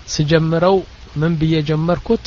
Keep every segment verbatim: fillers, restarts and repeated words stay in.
سجمرو من بيجمركت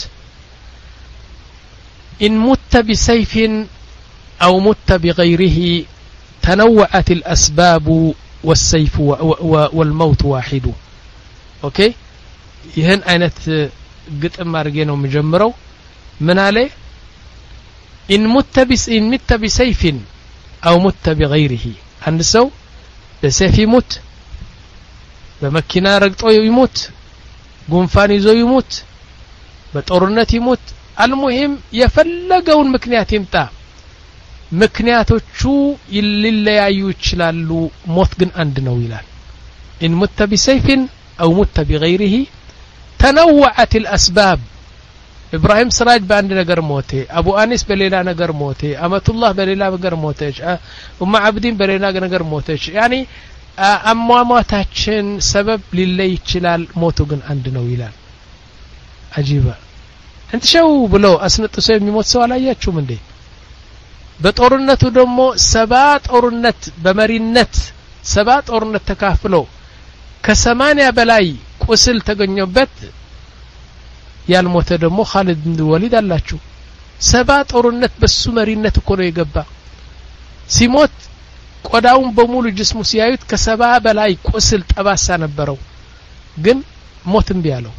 إن مت بسيف أو مت بغيره تنوعت الأسباب والسيف والموت واحد. أوكي يهن أينت قط مارجينو مجمرو من عليه إن مت بس إن مت بسيف أو مت بغيره عند سو بسيف يموت بمكينة رقطو يموت ጉንፋን ይዞ ይሞት በጦርነት ይሞት المهم የፈለገውን ምክንያት ይምጣ ምክንያቶቹ ይለያዩ ይችላሉ ሞት ግን አንድ ነው ይላል إن مت بسيف أو مت بغيره تنوعت الأسباب إبراهيم سراج باند ነገር ሞተ አቡ አኒስ በሌላ ነገር ሞተ አመቱላህ በሌላ ነገር ሞተች ኡማ አብዲን በሌላ ነገር ሞተች يعني አሟሟታችን ሰበብ ሊለይ ይችላል ሞቱ ግን አንድ ነው ይላል አጂባ እንት ሸው ብሎ አስነጥሶ የሚሞት ሰው አላያችሁም እንዴ በጦርነቱ ደግሞ ሰባ ጦርነት በመሪነት ሰባ ጦርነት ተካፍሎ ከ80 በላይ ቁስል ተገኘበት ያልሞተ ደግሞ ኻሊድ ኢብኑ ወሊድ አላችሁ ሰባ ጦርነት በሱ መሪነት እኮ ነው የገባ ሲሞት ቆዳውን በሙሉ ጅስሙ ሲያዩት ከሰባ በላይ ቁስል ጠባሳ ነበረው ግን ሞትም ቢያለው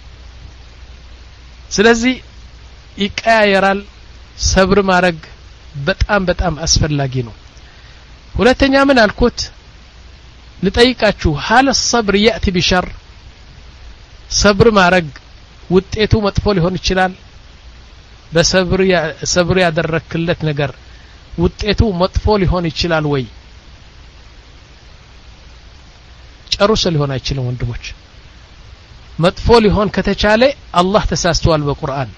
ስለዚህ ይቀያየራል ሰብር ማረግ በጣም በጣም አስፈላጊ ነው ሁለተኛ ምን አልኩት ልጠይቃችሁ هل الصبر يأتي بشر ሰብር ማረግ ውጤቱ መጥፎ ሊሆን ይችላል በሰብር ሰብር ያደረክለት ነገር ውጤቱ መጥፎ ሊሆን ይችላል ወይ ጨርሶ ሊሆን አይችልም ወንድሞች መጥፎ ሊሆን ከተቻለ አላህ ተሳስተዋል በቁርአን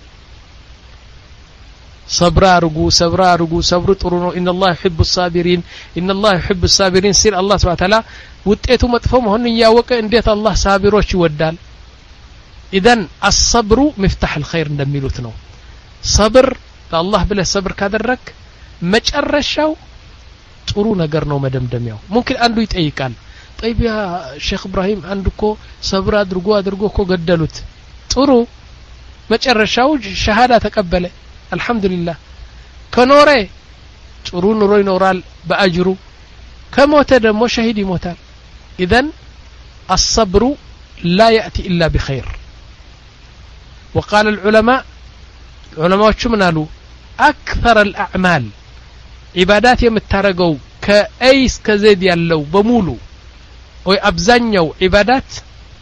صبر አርጉ صبر አርጉ صبر ጥሩ ነው ان الله يحب الصابرين ان الله يحب الصابرين ሲል አላህ Subhanahu Wa Ta'ala ውጤቱ መጥፎ መሆኑን ያወቀ እንዴት አላህ ሳቢሮች ይወዳል اذا الصبر مفتاح الخير እንደሚሉት ነው صبر ለአላህ ብለህ صبر ካደረክ መጨረሻው ጥሩ ነገር ነው መደምደሚያው ممكن አንዱ ይጠይቃል طيب يا شيخ ابراهيم አንዱኮ صبر አድርጎ አድርጎ እኮ ገደሉት ጥሩ መጨረሻው ሸሃዳ ተቀበለ الحمدلله ከኖረ ጥሩ ኑሮ ይኖራል በአጅሩ ከሞተ ደግሞ ሸሂድ ይሞታል اذا الصبر لا يأتي إلا بخير وقال العلماء علماء شو منالو أكثر الأعمال عبادات يمتارقوا كأيس كزيد يالو بمولو ويأبزنيو عبادات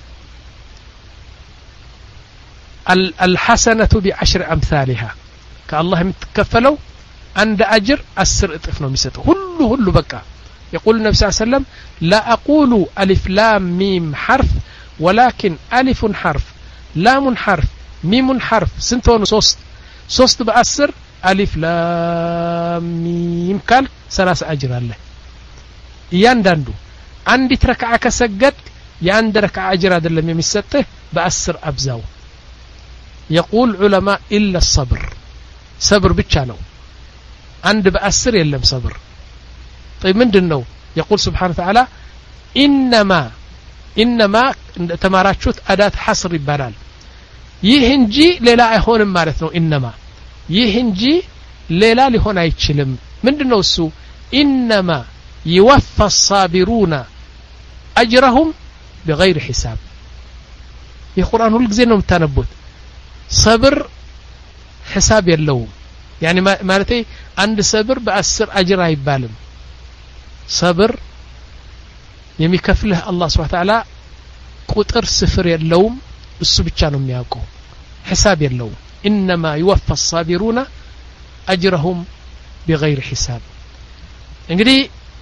الحسنة بعشر أمثالها كالله متكفلوا عند أجر أسر اطفنوا ميستو هلو هلو بكا يقول النبي صلى الله عليه وسلم لا أقول ألف لام ميم حرف ولكن ألف حرف لام حرف ميم حرف سنتون صوست صوست بأسر ألف لام ميم قال ثلاث أجر الله يانداندو عندي تركعة كسجد ياند ركعة أجر هذا اللي يمسته بأسر أبزاو يقول علماء إلا الصبر صبر بتشانو عند بأسر يلم صبر طيب من دنو يقول سبحانه وتعالى إنما إنما تماراتشوت أداة حصر يبالال يهنجي ليلا يهون مالتنو إنما يهنجي ليلا لهون يتشلم من دنو السو إنما يوفى الصابرون أجرهم بغير حساب القرآن هو الجزينهم تنبوت صبر حساب يلوم يعني مالتي عند صبر بأسر أجر يبالم صبر የሚከፍልህ አላህ Subhanahu Wa Ta'ala ቁጥር ስፍር የለውም እሱ ብቻ ነው የሚያውቀው ሒሳብ የለውም انما يوفى الصابرون اجرهم بغير حساب እንግዲህ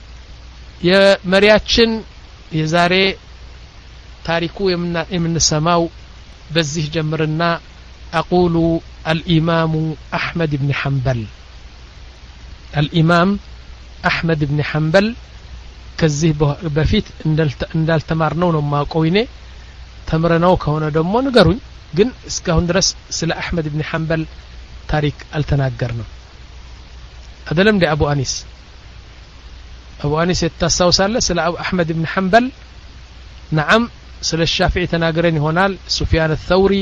የመሪያችን የዛሬ ታሪኩ የምንሰማው በዚህ ጀምርና اقول الامام احمد بن حنبل الامام احمد بن حنبل ከዚህ በፊት እንዳልተማርነው ነው ማቆይኔ ተምረናው ከሆነ ደግሞ ንገሩኝ ግን እስካሁን ድረስ ስለ አህመድ ኢብኑ ሐንበል ታሪክ አልተናገርንም አይደለም ደ አቡ አኒስ አቡ አኒስ የተሳውሳለ ስለ አህመድ ኢብኑ ሐንበል نعم ስለ ሻፊዒ ተናገረን ይሆናል ሱፊያን الثوري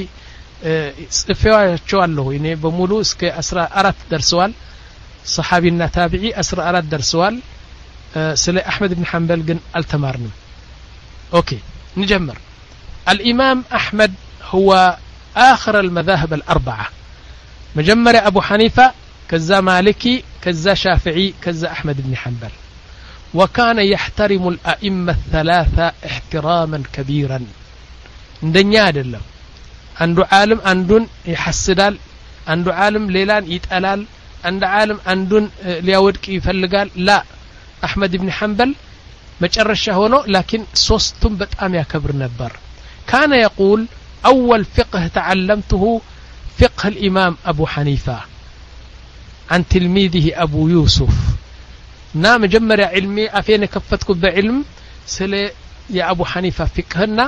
ጽፈዋቸው እኔ በሙሉ እስከ አስራ አራት ደርሰዋል ሰሃቢና ታቢዒ አስራ አራት ደርሰዋል ስለ አህመድ ኢብኑ ሐንበል ግን አልተማርንም ኦኬ نجمر الإمام أحمد هو آخر المذاهب الأربعة مجمر أبو حنيفة كذا مالكي كذا شافعي كذا أحمد بن حنبل وكان يحترم الأئمة الثلاثة احتراما كبيرا الدنيا دلله عنده عالم عندن يحسدال عنده عالم ليلان يتقلال عنده عالم عندن ليودك يفلقال لا أحمد بن حنبل مجرش هونو لكن صوستم بتأم يكبر نبر كان يقول أول فقه تعلمته فقه الإمام أبو حنيفة عن تلميذه أبو يوسف نام جمر علمي أفين كفتكم بعلم سل يا أبو حنيفة فقهنا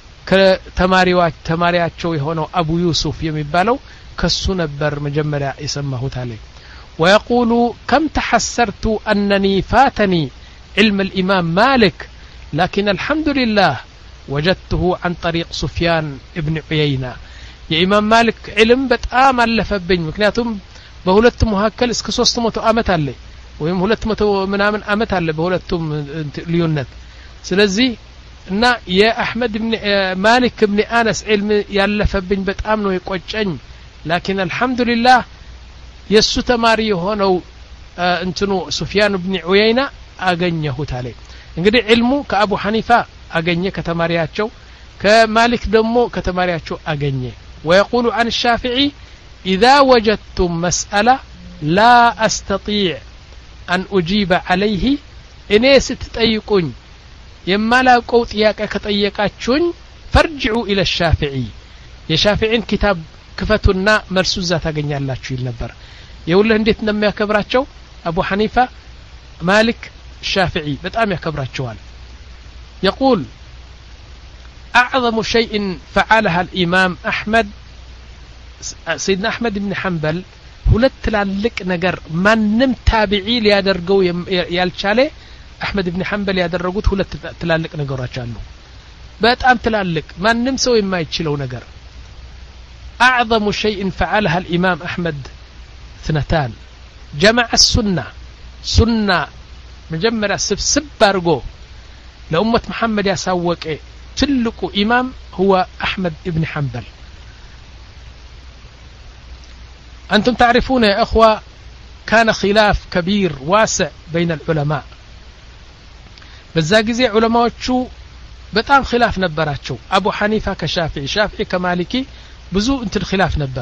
كتماريوات تماريات شوي هونو أبو يوسف يمبالو كالسنبر مجمر يسمه تالي ويقول كم تحسرت أنني فاتني علم الإمام مالك لكن الحمد لله وجدته عن طريق سفيان ابن عيينة يا إمام مالك علم بتآم اللفبين مكنياتهم بهولت مهكل اسك ሶስት መቶ አመት አለ ወይም ሁለት መቶ ምናምን አመት አለ በሁለቱም ልዩነት ስለዚህ እና የአህመድ ኢብኑ ማሊክ ኢብኑ አነስ علم ያለፈብኝ በጣም ነው የቆጨኝ لكن الحمد لله የሱ ተማሪ የሆነው እንትኑ ሱፊያን ኢብኑ ዑየይና አገኘሁት አለ እንግዲህ علሙ ከአቡ ሐኒፋ አገኘ ከተማሪያቸው ከማሊክ ደግሞ ከተማሪያቸው አገኘ ويقول عن الشافعي إذا وجدتم مسألة لا أستطيع أن أجيب عليه إني ستتأيقون يما لا قوت إياك كتأيقاتشون فارجعوا إلى الشافعي يا شافعين كتاب كفتنا مرسوزة تغني الله تشيل نبر يقول له انديت نمي كبراتشو أبو حنيفة مالك الشافعي بتأمي كبراتشوان يقول أعظم شيء فعلها الإمام أحمد سيدنا أحمد بن حنبل ሁለት ትላልቅ ነገር ማንም ታቢዒ ሊያደርገው ያልቻለ አህመድ ኢብኑ ሐንበል ያደረጉት ሁለት ትላልቅ ነገሮች አሉ በጣም ትላልቅ ማንም ሰው የማይችለው ነገር أعظم شيء فعلها الإمام أحمد اثنتان جمع السنة سنة مجمرة سبسب بارغو لأمة محمد يساوك تلك إمام هو أحمد ابن حنبل أنتم تعرفون يا أخوة كان خلاف كبير واسع بين العلماء بزاقزي علماء شو بتام خلاف نبرات شو أبو حنيفة كشافعي شافعي كمالكي بزو انت الخلاف نبر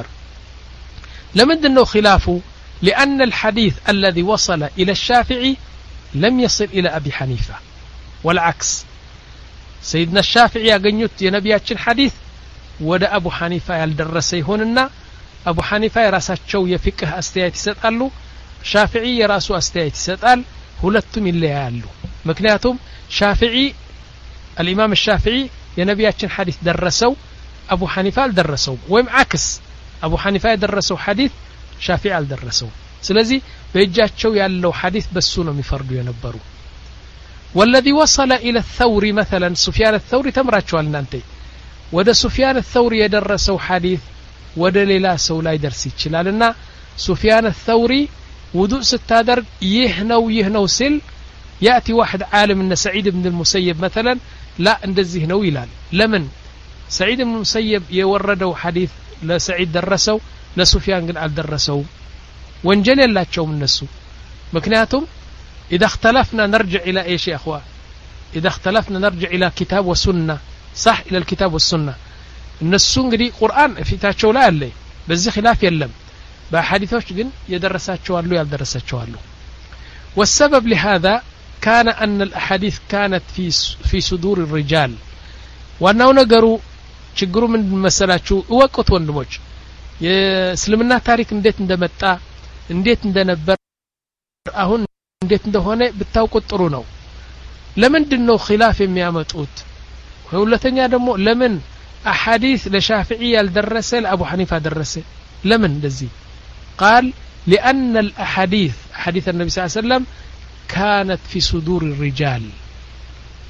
لمد أنه خلافه لأن الحديث الذي وصل إلى الشافعي لم يصل إلى أبي حنيفة والعكس سيدنا الشافعي أغنيت يا نبياتشن حديث ودا أبو حنيفة يالدرسي هوننا أبو حنيفة يراساتشو يفقه استيات يسطالو شافعي يراسو استيات يسطال ሁለቱም ይለያያሉ ምክንያቱም ሻፊዒ الإمام الشافعي يا نبياتشن حديث درسوا أبو حنيفة درسوا ويم عكس أبو حنيفة درسوا حديث شافعي درسوا ስለዚህ በእጃቸው ያለው حديث በሱ ነው የሚፈርዱ የነበሩ والذي وصل إلى الثوري مثلا سفيان الثوري تمراتشوال እናንተ ወደ سفيان الثوري የደረሰው حديث ወደ ሌላ ሰው ላይ ደርስ ይችላልና سفيان الثوري وضوء ستادر يهنو يهنو سل يأتي واحد عالم ان سعيد بن المسيب مثلا لا اندزي هنو يلال لمن سعيد بن المسيب يوردوا حديث لسعيد درسوا لسفيان قال درسوا وانجل يلاچو من النسو مكنياتهم إذا اختلفنا نرجع إلى إيش يا أخوة إذا اختلفنا نرجع إلى كتاب وسنة صح إلى الكتاب والسنة النسو انقدي قرآن في تاچو لا اللي بزي خلاف يلم بحديثوش جن يدرساتشو اللو يدرساتشو اللو والسبب لهذا كان أن الأحاديث كانت في في صدور الرجال وأنه نقروا شجروا من مسألة وقت وندمج يسلمنا تاريخ نديت ندمتا نديت ندنبر أهون نديت ندهونه بتاوقت طرونو لمن دنو خلاف ميامتوت ولا دمو لمن أحاديث لشافعي الدرسة لأبو حنيفة درسة لمن دزي قال لأن الأحاديث حديث النبي صلى الله عليه وسلم كانت في صدور الرجال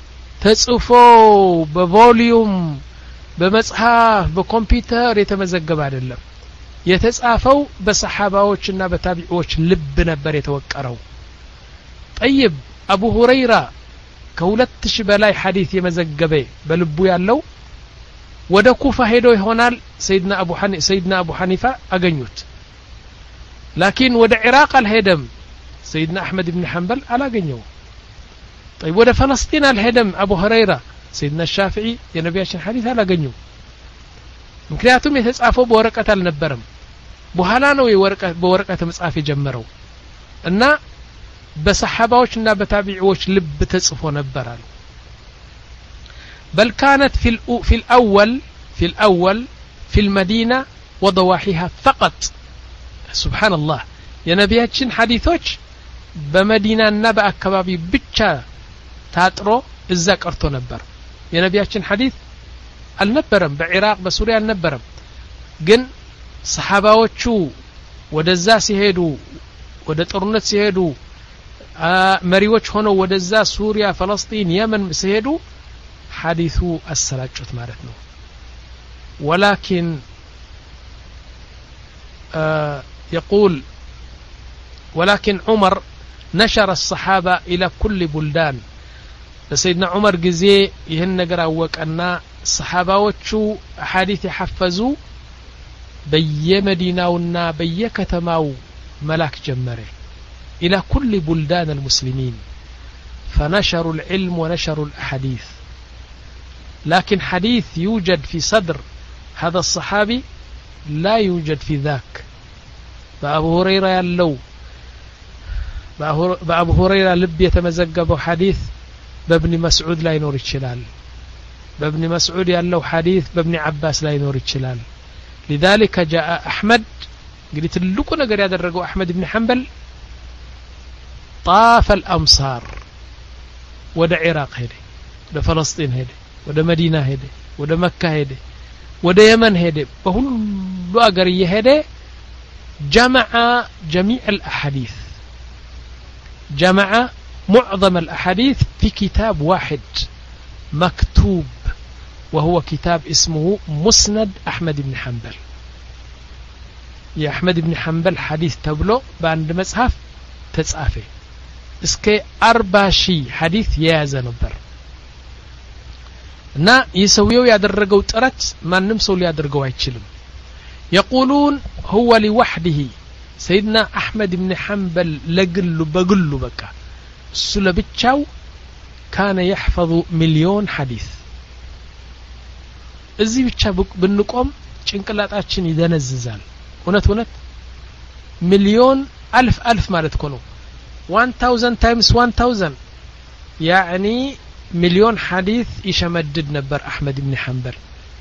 ተጽፎ በቮሊዩም በመጽሐፍ በኮምፒውተር የተመዘገበ አይደለም የተጻፈው በሰሃባዎችና በታቢዒዎች ልብ ነበር የተወቀረው طيب አቡ ሁረይራ ከሁለት ሺህ በላይ ሐዲስ የመዘገበ በልቡ ያለው ወደ ኩፋ ሄዶ ይሆናል ሰይድና አቡ ሐኒፋ ሰይድና አቡ ሐኒፋ አገኙት لكن ወደ ኢራቅ አልሄደም ሰይድና አህመድ ኢብኑ ሐንበል አላገኘው طيب ወደ ፍልስጤን አልሄደም አቡ ሁረይራ ሰይድና ሻፊዒ የነቢያችን ሐዲስ አላገኘው ምክንያቱም የተጻፈው በወረቀት አልነበረም በኋላ ነው የወረቀት በወረቀት መጻፍ የጀመረው እና በሰሃባዎችና በታቢዒዎች ልብ ተጽፎ ነበር አሉ بل كانت في في الأول في الأول في المدينة وضواحيها فقط سبحان الله يا نبياتشن حديثوች በመዲናና በአካባቢ ብቻ ታጥሮ እዛ ቀርቶ ነበር የነቢያችን ሐዲስ አልነበረም በኢራቅ በሱሪያ አልነበረም ግን ሰሃባዎቹ ወደዛ ሲሄዱ ወደ ጦርነት ሲሄዱ መሪዎች ሆነው ወደዛ ሱሪያ ፍልስጤን የመን ሲሄዱ ሐዲሱ አሰራጩት ማለት ነው ولكن آه يقول ولكن عمر نشر الصحابة إلى كل بلدان سيدنا عمر جزي يهن نجر أن الصحابة حديث حفظوا بي مدينة بي كتماو ملاك جمره إلى كل بلدان المسلمين فنشروا العلم ونشروا الأحاديث لكن حديث يوجد في صدر هذا الصحابي لا يوجد في ذاك بأبو هريرة يلو بأبو هريرة لب يتمزقبوا حديث بابن مسعود لا ينور الشلال بابن مسعود يلو حديث بابن عباس لا ينور الشلال لذلك جاء أحمد قلت لكم نقر يدرقوا أحمد بن حنبل طاف الأمصار ودا عراق هدي ودا فلسطين هدي ودا مدينة هدي ودا مكة هدي ودا يمن هدي فهو أقر يهدي جمع جميع الأحاديث جمع معظم الأحاديث في كتاب واحد مكتوب وهو كتاب اسمه مسند أحمد بن حنبل يا أحمد بن حنبل حديث تبلو بعد مصحف تتصافي اسكي أربع شي حديث يازا نبر نا يسويو يادرقو ترت ما نمسو ليادرقو يتشلم يقولون هو لوحده سيدنا أحمد بن حنبل لقل بقل بكا سلبتشاو كان يحفظ مليون حديث እዚህ ብቻ ብንቆም ጭንቅላታችን ይደነዝዛል እውነት እውነት ሚሊዮን አልፍ አልፍ ማለት እኮ ነው one thousand times one thousand يعني مليون حديث يشمدد نبر أحمد بن حنبل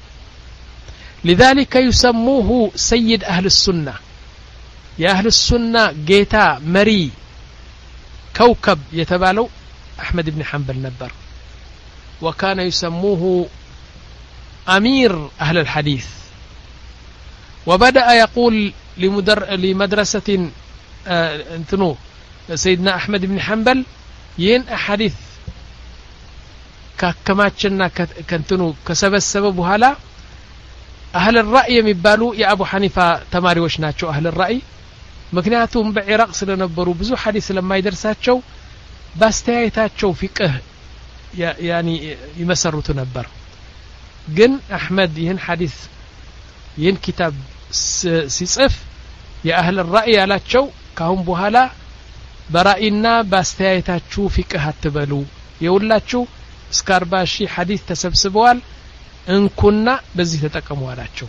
لذلك يسموه سيد أهل السنة يا أهل السنة جيتا مري كوكب يتبالو أحمد بن حنبل نبر وكان يسموه أمير أهل الحديث وبدأ يقول لمدر لمدرسة آه انتنو سيدنا أحمد بن حنبل ين أحاديث ككماتشنا كنتنو كسب السبب هلا أهل الرأي مبالو يا أبو حنيفة تماري وشناتشو أهل الرأي مكنياتهم بعراق سلنبرو بزو حديث لما يدرساتشو باستيايتاتشو فقه يعني يمسروا تنبر جن أحمد ين حديث ين كتاب سيصف يا أهل الرأي على تشو كهم بهلا برأينا باستيايتاتشو فقه هتبلو يقول تشو سكارباشي حديث تسبسبوال إن كنا بزي تتكموا على تشو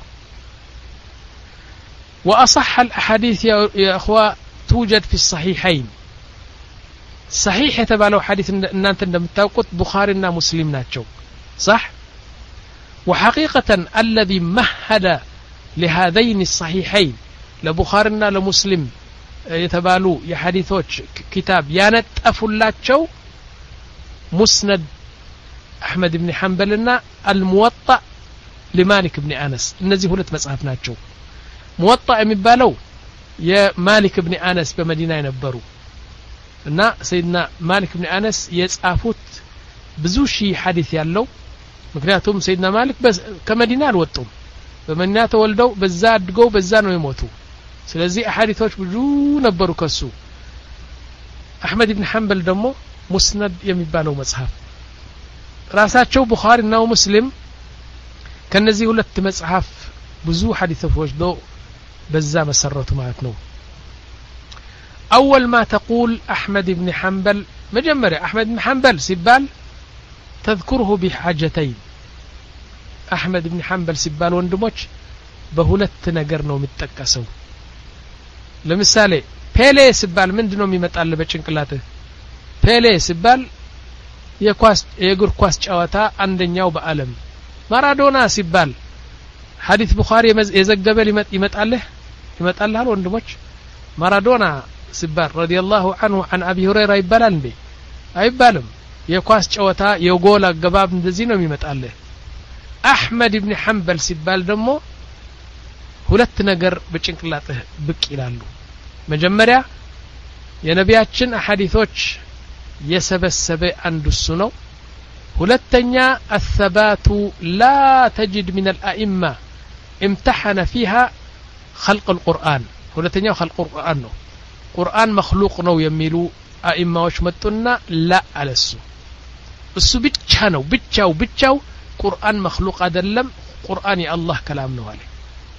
وأصح الأحاديث يا أخوة توجد في الصحيحين صحيح يتبالو حديث إن أنت متوقت بخارينا مسلمنا تشو صح وحقيقة الذي مهد لهذين الصحيحين لبخارينا لمسلم يتبالو يا حديثوش كتاب يانت أفلاتشو مسند أحمد بن حنبلنا الموطأ لمالك بن أنس النزي هو لتمسعفناتشو موطأ مبالو يا مالك بن أنس بمدينة ينبرو እና سيدنا مالك بن أنس يصافوت ብዙ ሺህ ሐዲስ ያለው ምክንያቱም ሰይድና ማሊክ ከመዲና አልወጡም በመዲና ተወልደው በዛ አድገው በዛ ነው የሞቱ ስለዚህ ሐዲሶች ብዙ ነበሩ ከሱ አህመድ ኢብኑ ሐንበል ደግሞ ሙስነድ የሚባለው መጽሐፍ ራሳቸው ቡኻሪና ሙስሊም ከነዚህ ሁለት መጽሐፍ ብዙ ሐዲሶች ወስደው በዛ መሰረቱ ማለት ነው أول ما تقول أحمد بن حنبل مجمرة أحمد بن حنبل سبال تذكره بحاجتين أحمد بن حنبل سبال وندموش بهولت نقرنو متكسو لمثالي بيلي سبال من دنو ميمتقال بچنقلاته بيلي سبال የኳስ የእግር ኳስ ጨዋታ አንደኛው በአለም ማራዶና ሲባል ሐዲስ ቡኻሪ የዘገበ ሊመጥ ይመጣልህ ይመጣልሃል ወንድሞች ማራዶና ሲባል ረዲየላሁ ዐንሁ عن ابي هريره ይባላል እንዴ አይባልም የኳስ ጨዋታ የጎል አገባብ እንደዚህ ነው የሚመጣልህ አህመድ ኢብኑ ሐንበል ሲባል ደግሞ ሁለት ነገር በጭንቅላትህ ብቅ ይላሉ መጀመሪያ የነቢያችን ሐዲሶች يسبسب أندسنو ولتنيا الثبات لا تجد من الأئمة امتحن فيها خلق القرآن ولتنيا خلق القرآن نو قرآن مخلوق نو يميلو أئمة وشمتنا لا على السو السو بيتشانو بيتشاو بيتشاو قرآن مخلوق أدلم قرآن الله كلام نو عليه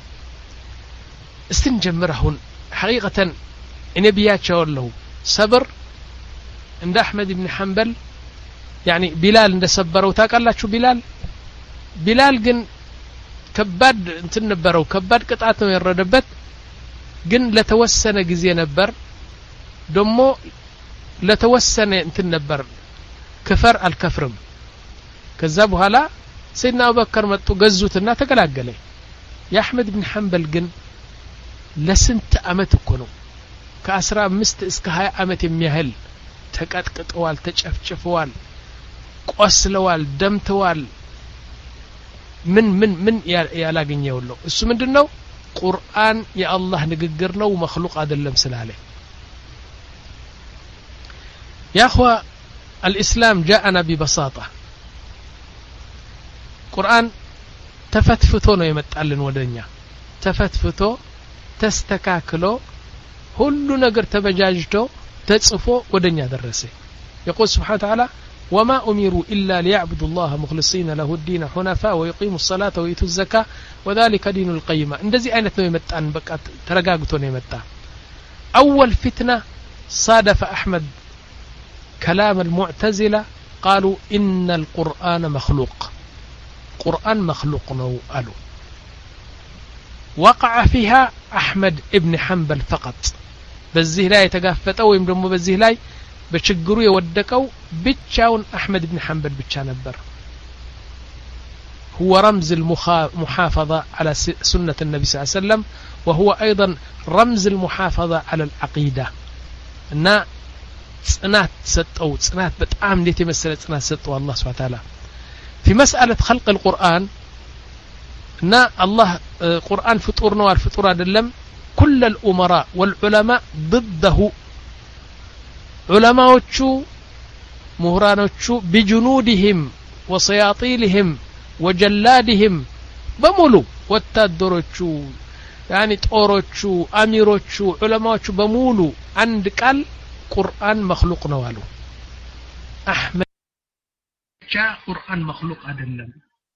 استنجمرهن حقيقة نبيات شاور له صبر عند أحمد بن حنبل يعني بلال عند سبروا تاقلاችሁ بلال بلال ግን ከባድ እንትን ነበረው ከባድ ቅጣት ነው የረደበት ግን ለተወሰነ ጊዜ ነበር ደሞ ለተወሰነ እንትን ነበር ከፈር አልከፍርም ከዛ በኋላ ሰይድና አቡበከር መጡ ገዙትና ተገላገለ የአህመድ ብን ሐንበል ግን ለስንት አመት እኮ ነው ከ15 እስከ ሃያ አመት የሚያህል ተቀጥቅጠዋል ተጨፍጭፈዋል ቆስለዋል ደምተዋል ምን ምን ምን ያላገኘው ነው እሱ ምንድነው ቁርአን የአላህ ንግግር ነው መخلوق አይደለም ስላለ يا اخوة الاسلام جاءنا ببساطة ቁርአን ተፈትፍቶ ነው የመጣልን ወደኛ ተፈትፍቶ ተስተካክሎ ሁሉ ነገር ተበጃጅቶ تتصفو ودنيا درسه يقول سبحانه وتعالى وما أمروا إلا ليعبدوا الله مخلصين له الدين حنفاء ويقيموا الصلاة ويؤتوا الزكاة وذلك دين القيمة اندزي أين يمتان بقى ترقاقتون يمتان أول فتنة صادف أحمد كلام المعتزلة قالوا إن القرآن مخلوق قرآن مخلوق قالوا وقع فيها أحمد ابن حنبل فقط በዚህ ላይ የተጋፈጠው ወይም ደግሞ በዚህ ላይ በችግሩ የወደቀው ብቻውን አህመድ ኢብኑ ሐንበል ብቻ ነበር هو رمز المحافظة على سنة النبي صلى الله عليه وسلم وهو أيضا رمز المحافظة على العقيدة እና ጽናት ሰጠው ጽናት በጣም እንዴት የመሰለ ጽናት ሰጠው አላህ Subhanahu Wa Ta'ala في مسألة خلق القرآن እና አላህ ቁርአን ፍጡር ነው አልፍጡር አይደለም كل الأمراء والعلماء ضده علماءዎቹ مهرانዎቹ بجنودهم وسياطيلهم وجلادهم بمولو ወታደሮቹ يعني ጦሮቹ አሚሮቹ ዑለማዎቹ በሙሉ አንድ ቃል ቁርአን مخلوق ነው አሉ አህመድ ቻ ቁርአን مخلوق አይደለም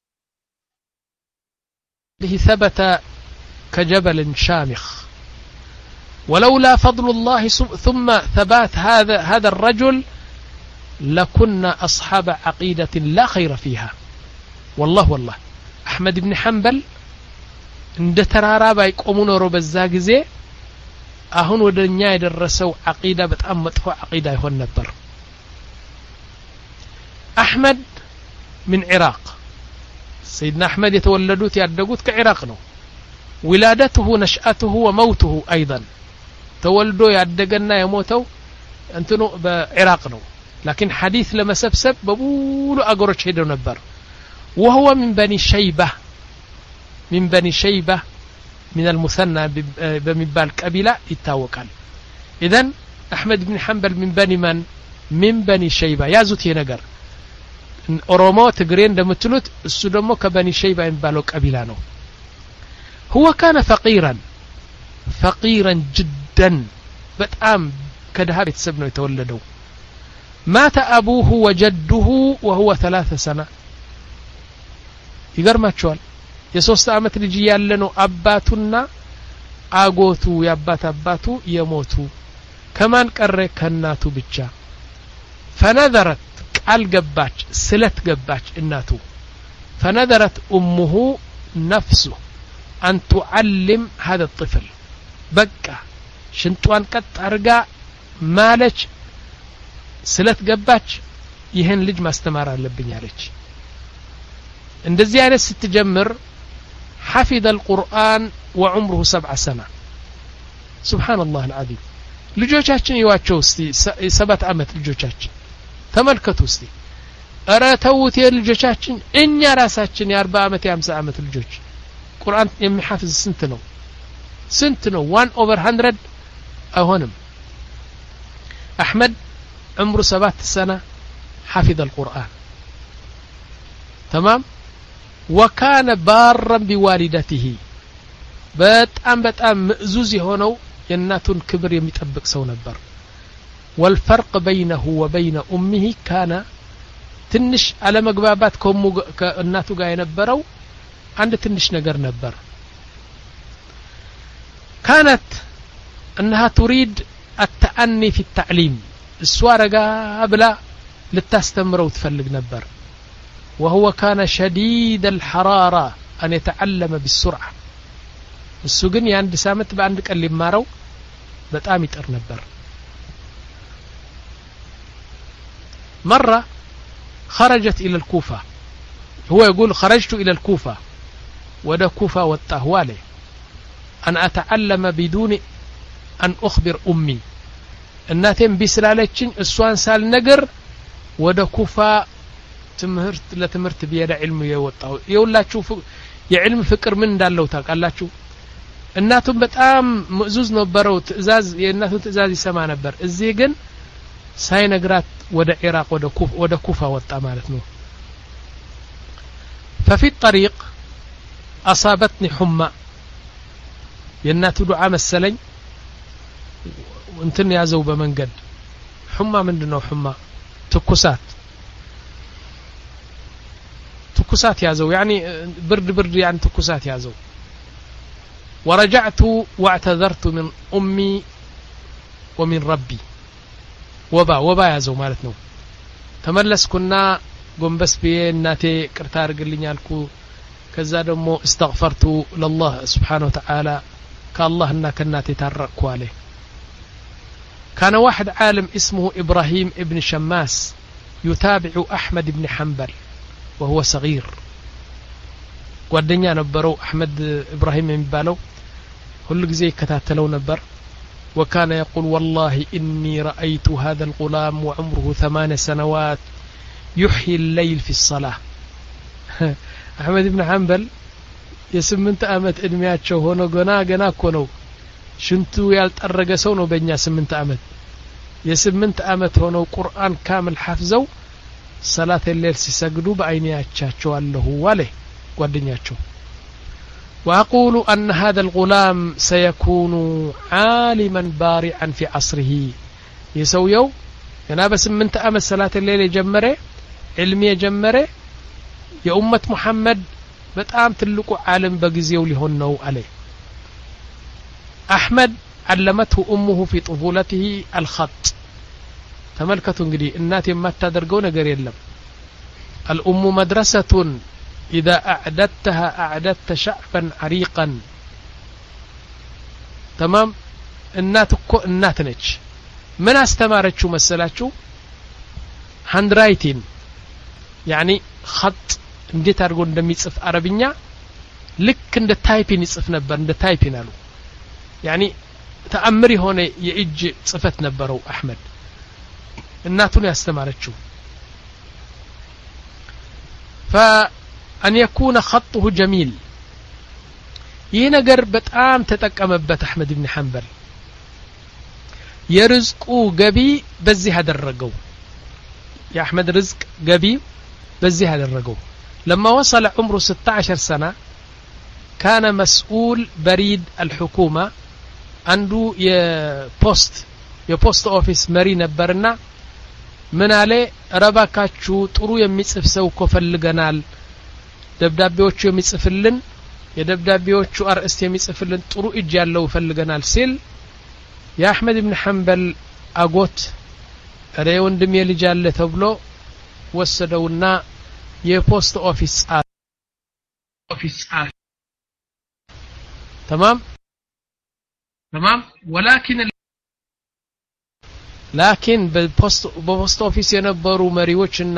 به ثبت كجبل شامخ ولولا فضل الله ثم ثبات هذا هذا الرجل لكنا أصحاب عقيدة لا خير فيها والله والله أحمد بن حنبل عند ترارا بايقومون ربزا غزي አሁን ወደኛ የደረሰው አቂዳ በጣም መጥፎ አቂዳ ይሆን ነበር أحمد من عراق سيدنا أحمد يتولدوت يعدقوت كعراق ነው ولادته نشأته وموته أيضا تولدو يعدقنا يموتوا انتنو بعراق نو لكن حديث لما سبسب بقولوا أقرش هيدو نبر وهو من بني شيبة من بني شيبة من المثنى بمبال كبيلة يتاوكال إذن أحمد بن حنبل من بني من من بني شيبة يا زوتي نقر ኦሮሞ ትግሬ እንደምትሉት እሱ ደግሞ ከበኒ ሸይባ የሚባለው ቀቢላ ነው هو كان فقيرا فقيرا جدا በጣም ከድሃ ቤተሰብ ነው የተወለደው مات أبوه وجده وهو ثلاث سنة ይገርማችኋል የሶስት አመት ልጅ ያለ ነው አባቱና አጎቱ ያባት አባቱ የሞቱ ከማን ቀረ ከናቱ ብቻ فنذرت ቃል ገባች ስለት ገባች እናቱ فنذرت أمه نفسه أن تعلم هذا الطفل بقى ሽንጧን ቀጥ አርጋ ማለች ስለት ገባች ይሄን ልጅ ማስተማር አለብኝ አለች እንደዚህ አይነት ስትጀምር حفظ القرآن وعمره سبع سنة سبحان الله العظيم ልጆቻችን ይዋቸው እስቲ ሰባት አመት ልጆቻችን ተመልከቱ እስቲ አረ ተውት የልጆቻችን እኛ ራሳችን የ40 አመት የ50 አመት ልጆች ቁርአን የሚሐፍዝ ስንት ነው ስንት ነው one over one hundred አይሆንም احمد عمره سبع سنة حفظ القرآن تمام وكان بارا بوالدته በጣም በጣም ምእዙዝ የሆነው የእናቱን ክብር የሚጠብቅ ሰው ነበር والفرق بينه وبين امه كان ትንሽ አለመግባባት ከእናቱ ጋር የነበረው አንድ ትንሽ ነገር ነበር كانت انها تريد التأني في التعليم السوارغا بلا لتستمروا تفلق نبر وهو كان شديد الحرارة أن يتعلم بالسرعة السجن يعند سامت بعندك اللي مارو بتأمي تر نبر مرة خرجت إلى الكوفة هو يقول خرجت إلى الكوفة ودا كوفة والتهوالي أن أتعلم بدون أن أخبر أمي الناتين بسلالتين السوان سال نقر ودا كوفة تمهرت لا تمرت بيدا علم يوطاو يولا تشوف يا علم فكر من دالو ታውቃላችሁ እናቱም በጣም ሙእዙዝ ነበረው ትእዛዝ የእናቱ ትእዛዝ ይሰማ ነበር እዚህ ግን ሳይነግራት ወደ ኢራቅ ወደ ኩፍ ወደ ኩፋ ወጣ ማለት ነው ففي الطريق أصابتني حمى የእናቱ ዱዓ መሰለኝ እንትን ያዘው በመንገድ حمى ምንድነው حمى ትኩሳት تكسات يازو يعني برد برد يعني تكسات يازو ورجعت واعتذرت من أمي ومن ربي وبا وبا يازو مالتنا تملس كنا قم بس بيه ناتي كرتار قلني يالكو كذا دمو استغفرت لله سبحانه وتعالى كالله انك ناتي تركوا عليه كان واحد عالم اسمه إبراهيم ابن شماس يتابع أحمد بن حنبل وهو صغير ጓደኛ ነበረው أحمد إبراهيم የሚባለው ሁሉ ጊዜ ይከታተለው ነበር وكان يقول والله إني رأيت هذا الغلام وعمره ثمان سنوات يحيي الليل في الصلاة أحمد بن حنبل የስምንት አመት እድሜያቸው ሆኖ ገና ገና እኮ ነው ሽንቱ ያልጠረገ ሰው ነው በእኛ ስምንት አመት የስምንት አመት ሆኖ ቁርአን ካምል ሐፍዘው صلاة الليل سيسجدوا بعينياتشوا الله وله ጓደኛቸው وأقول أن هذا الغلام سيكون عالما بارعا في عصره يسويو أنا بس من تأمل صلاة الليل جمره علمي جمره يا أمة محمد بتأم تلقوا عالم بجزيو لهنو عليه أحمد علمته أمه في طفولته الخط تملكتوا እንግዲህ እናት የማታደርገው ነገር የለም الأم مدرسة إذا أعددتها أعددت شعبا عريقا تمام እናት እኮ እናት ነች ምን አስተማረችው መሰላችሁ ሃንድራይቲንግ يعني خط እንዴት አድርጎ እንደሚጽፍ አረብኛ ልክ እንደ ታይፒን ይጽፍ ነበር እንደ ታይፒን አሉ يعني ተአምር የሆነ የእጅ ጽፈት ነበረው አህመድ እናቱን ያስተማረችው فأن يكون خطه جميل ይህ ነገር በጣም ተጠቀመበት አህመድ ኢብኑ ሐንበል የርዝቁ ገቢ በዚህ አደረገው የአህመድ ርዝቅ ገቢ በዚህ ያደረገው لما وصل عمره ستة عشر سنة كان مسؤول بريد الحكومة عنده የፖስት የፖስት ኦፊስ መሪ ነበርና ምን አለ ረባካችሁ ጥሩ የሚጽፍ ሰው ኮፈልገናል ደብዳቤዎቹ የሚጽፍልን የደብዳቤዎቹ አርዕስት የሚጽፍልን ጥሩ እጅ ያለው ፈልገናል ሲል የአህመድ ኢብኑ ሐንበል አጎት አረ ወንድም የልጅ አለ ተብሎ ወሰደውና የፖስት ኦፊስ ኦፊስ تمام تمام ولكن لكن በፖስት በፖስት ኦፊስ የነበሩ መሪዎችና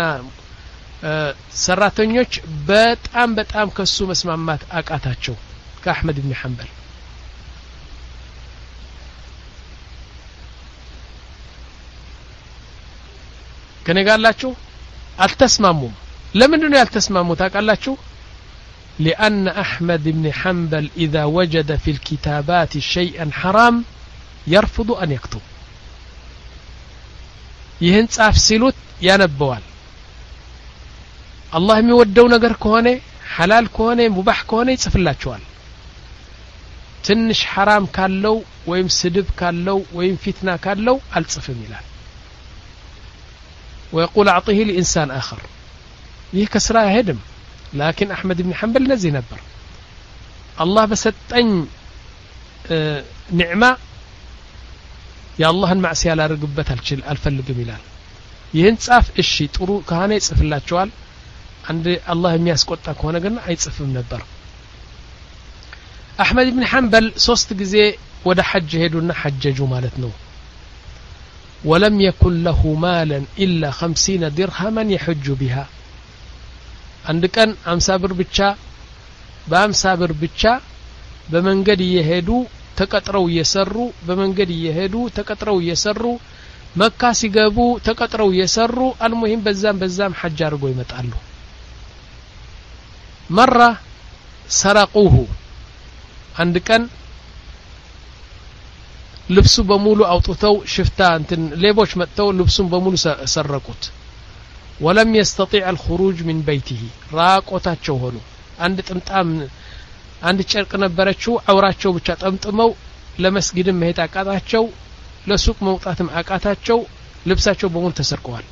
ሰራተኞች በጣም በጣም ከሱ መስማማት አቃታቸው ከአህመድ ኢብኑ ሐንበል ከነጋላችሁ አልተስማሙም ለምንድነው ያልተስማሙት ታውቃላችሁ لأن أحمد بن حنبل إذا وجد في الكتابات شيئا حرام يرفض أن يكتب ይህን ጻፍ ሲሉት ያነበዋል አላህ የሚወደው ነገር ከሆነ ሐላል ከሆነ ሙባህ ከሆነ ይጽፍላቸዋል ትንሽ حرام ካለው ወይም ስድብ ካለው ወይም ፊትና ካለው አልጽፍም ይላል ويقول أعطيه لإنسان آخر ይህ ከስራ አይሄድም لكن أحمد بن حنبل ነዚህ ነበር አላህ በሰጠኝ ኒዕማ የአላህን ማዕሲያ ላርግበት አልችል አልፈልግም ይላል ይህን ጻፍ እሺ ጥሩ ከሆነ ይጽፍላቸዋል አንድ አላህ የሚያስቆጣ ከሆነ ግን አይጽፍም ነበር አህመድ ኢብኑ ሐንበል ሶስት ጊዜ ወደ ሐጅ ሄዱና ሐጀጁ ማለት ነው ولم يكن له مالا إلا خمسين درهما يحج بها አንድ ቀን አምሳ ብር ብቻ በአምሳ ብር ብቻ በመንገድ እየሄዱ ተቀጥረው እየሰሩ በመንገድ እየሄዱ ተቀጥረው እየሰሩ መካ ሲገቡ ተቀጥረው እየሰሩ አልሙሂም በዛም በዛም ሐጅ አድርገው ይመጣሉ መራ ሰረቁሁ አንድ ቀን ልብሱ በሙሉ አውጥተው ሽፍታ እንትን ሌቦች መጥተው ልብሱን በሙሉ ሰረቁት ولم يستطيع الخروج من بيته راقوتاቸው ሆኑ አንድ ጥምጣም አንድ ጨርቅ ነበረችው አውራቸው ብቻ ጠምጥመው ለመስጊድም መሄድ አቃታቸው ለሱቅ መውጣትም አቃታቸው ልብሳቸው በሙሉ ተሰርቀዋል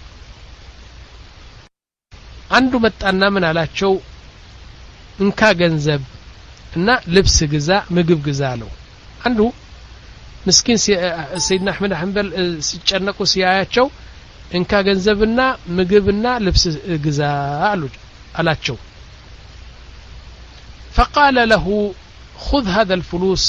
አንዱ መጣና ምን አላቸው እንካ ገንዘብ እና ልብስ ግዛ ምግብ ግዛ አለው አንዱ ምስኪን ሰይድና አህመድ ሐንበል ሲጨነቁ ሲያያቸው እንካ ገንዘብና ምግብና ልብስ ግዛ አላቸው فقال له خذ هذا الفلوس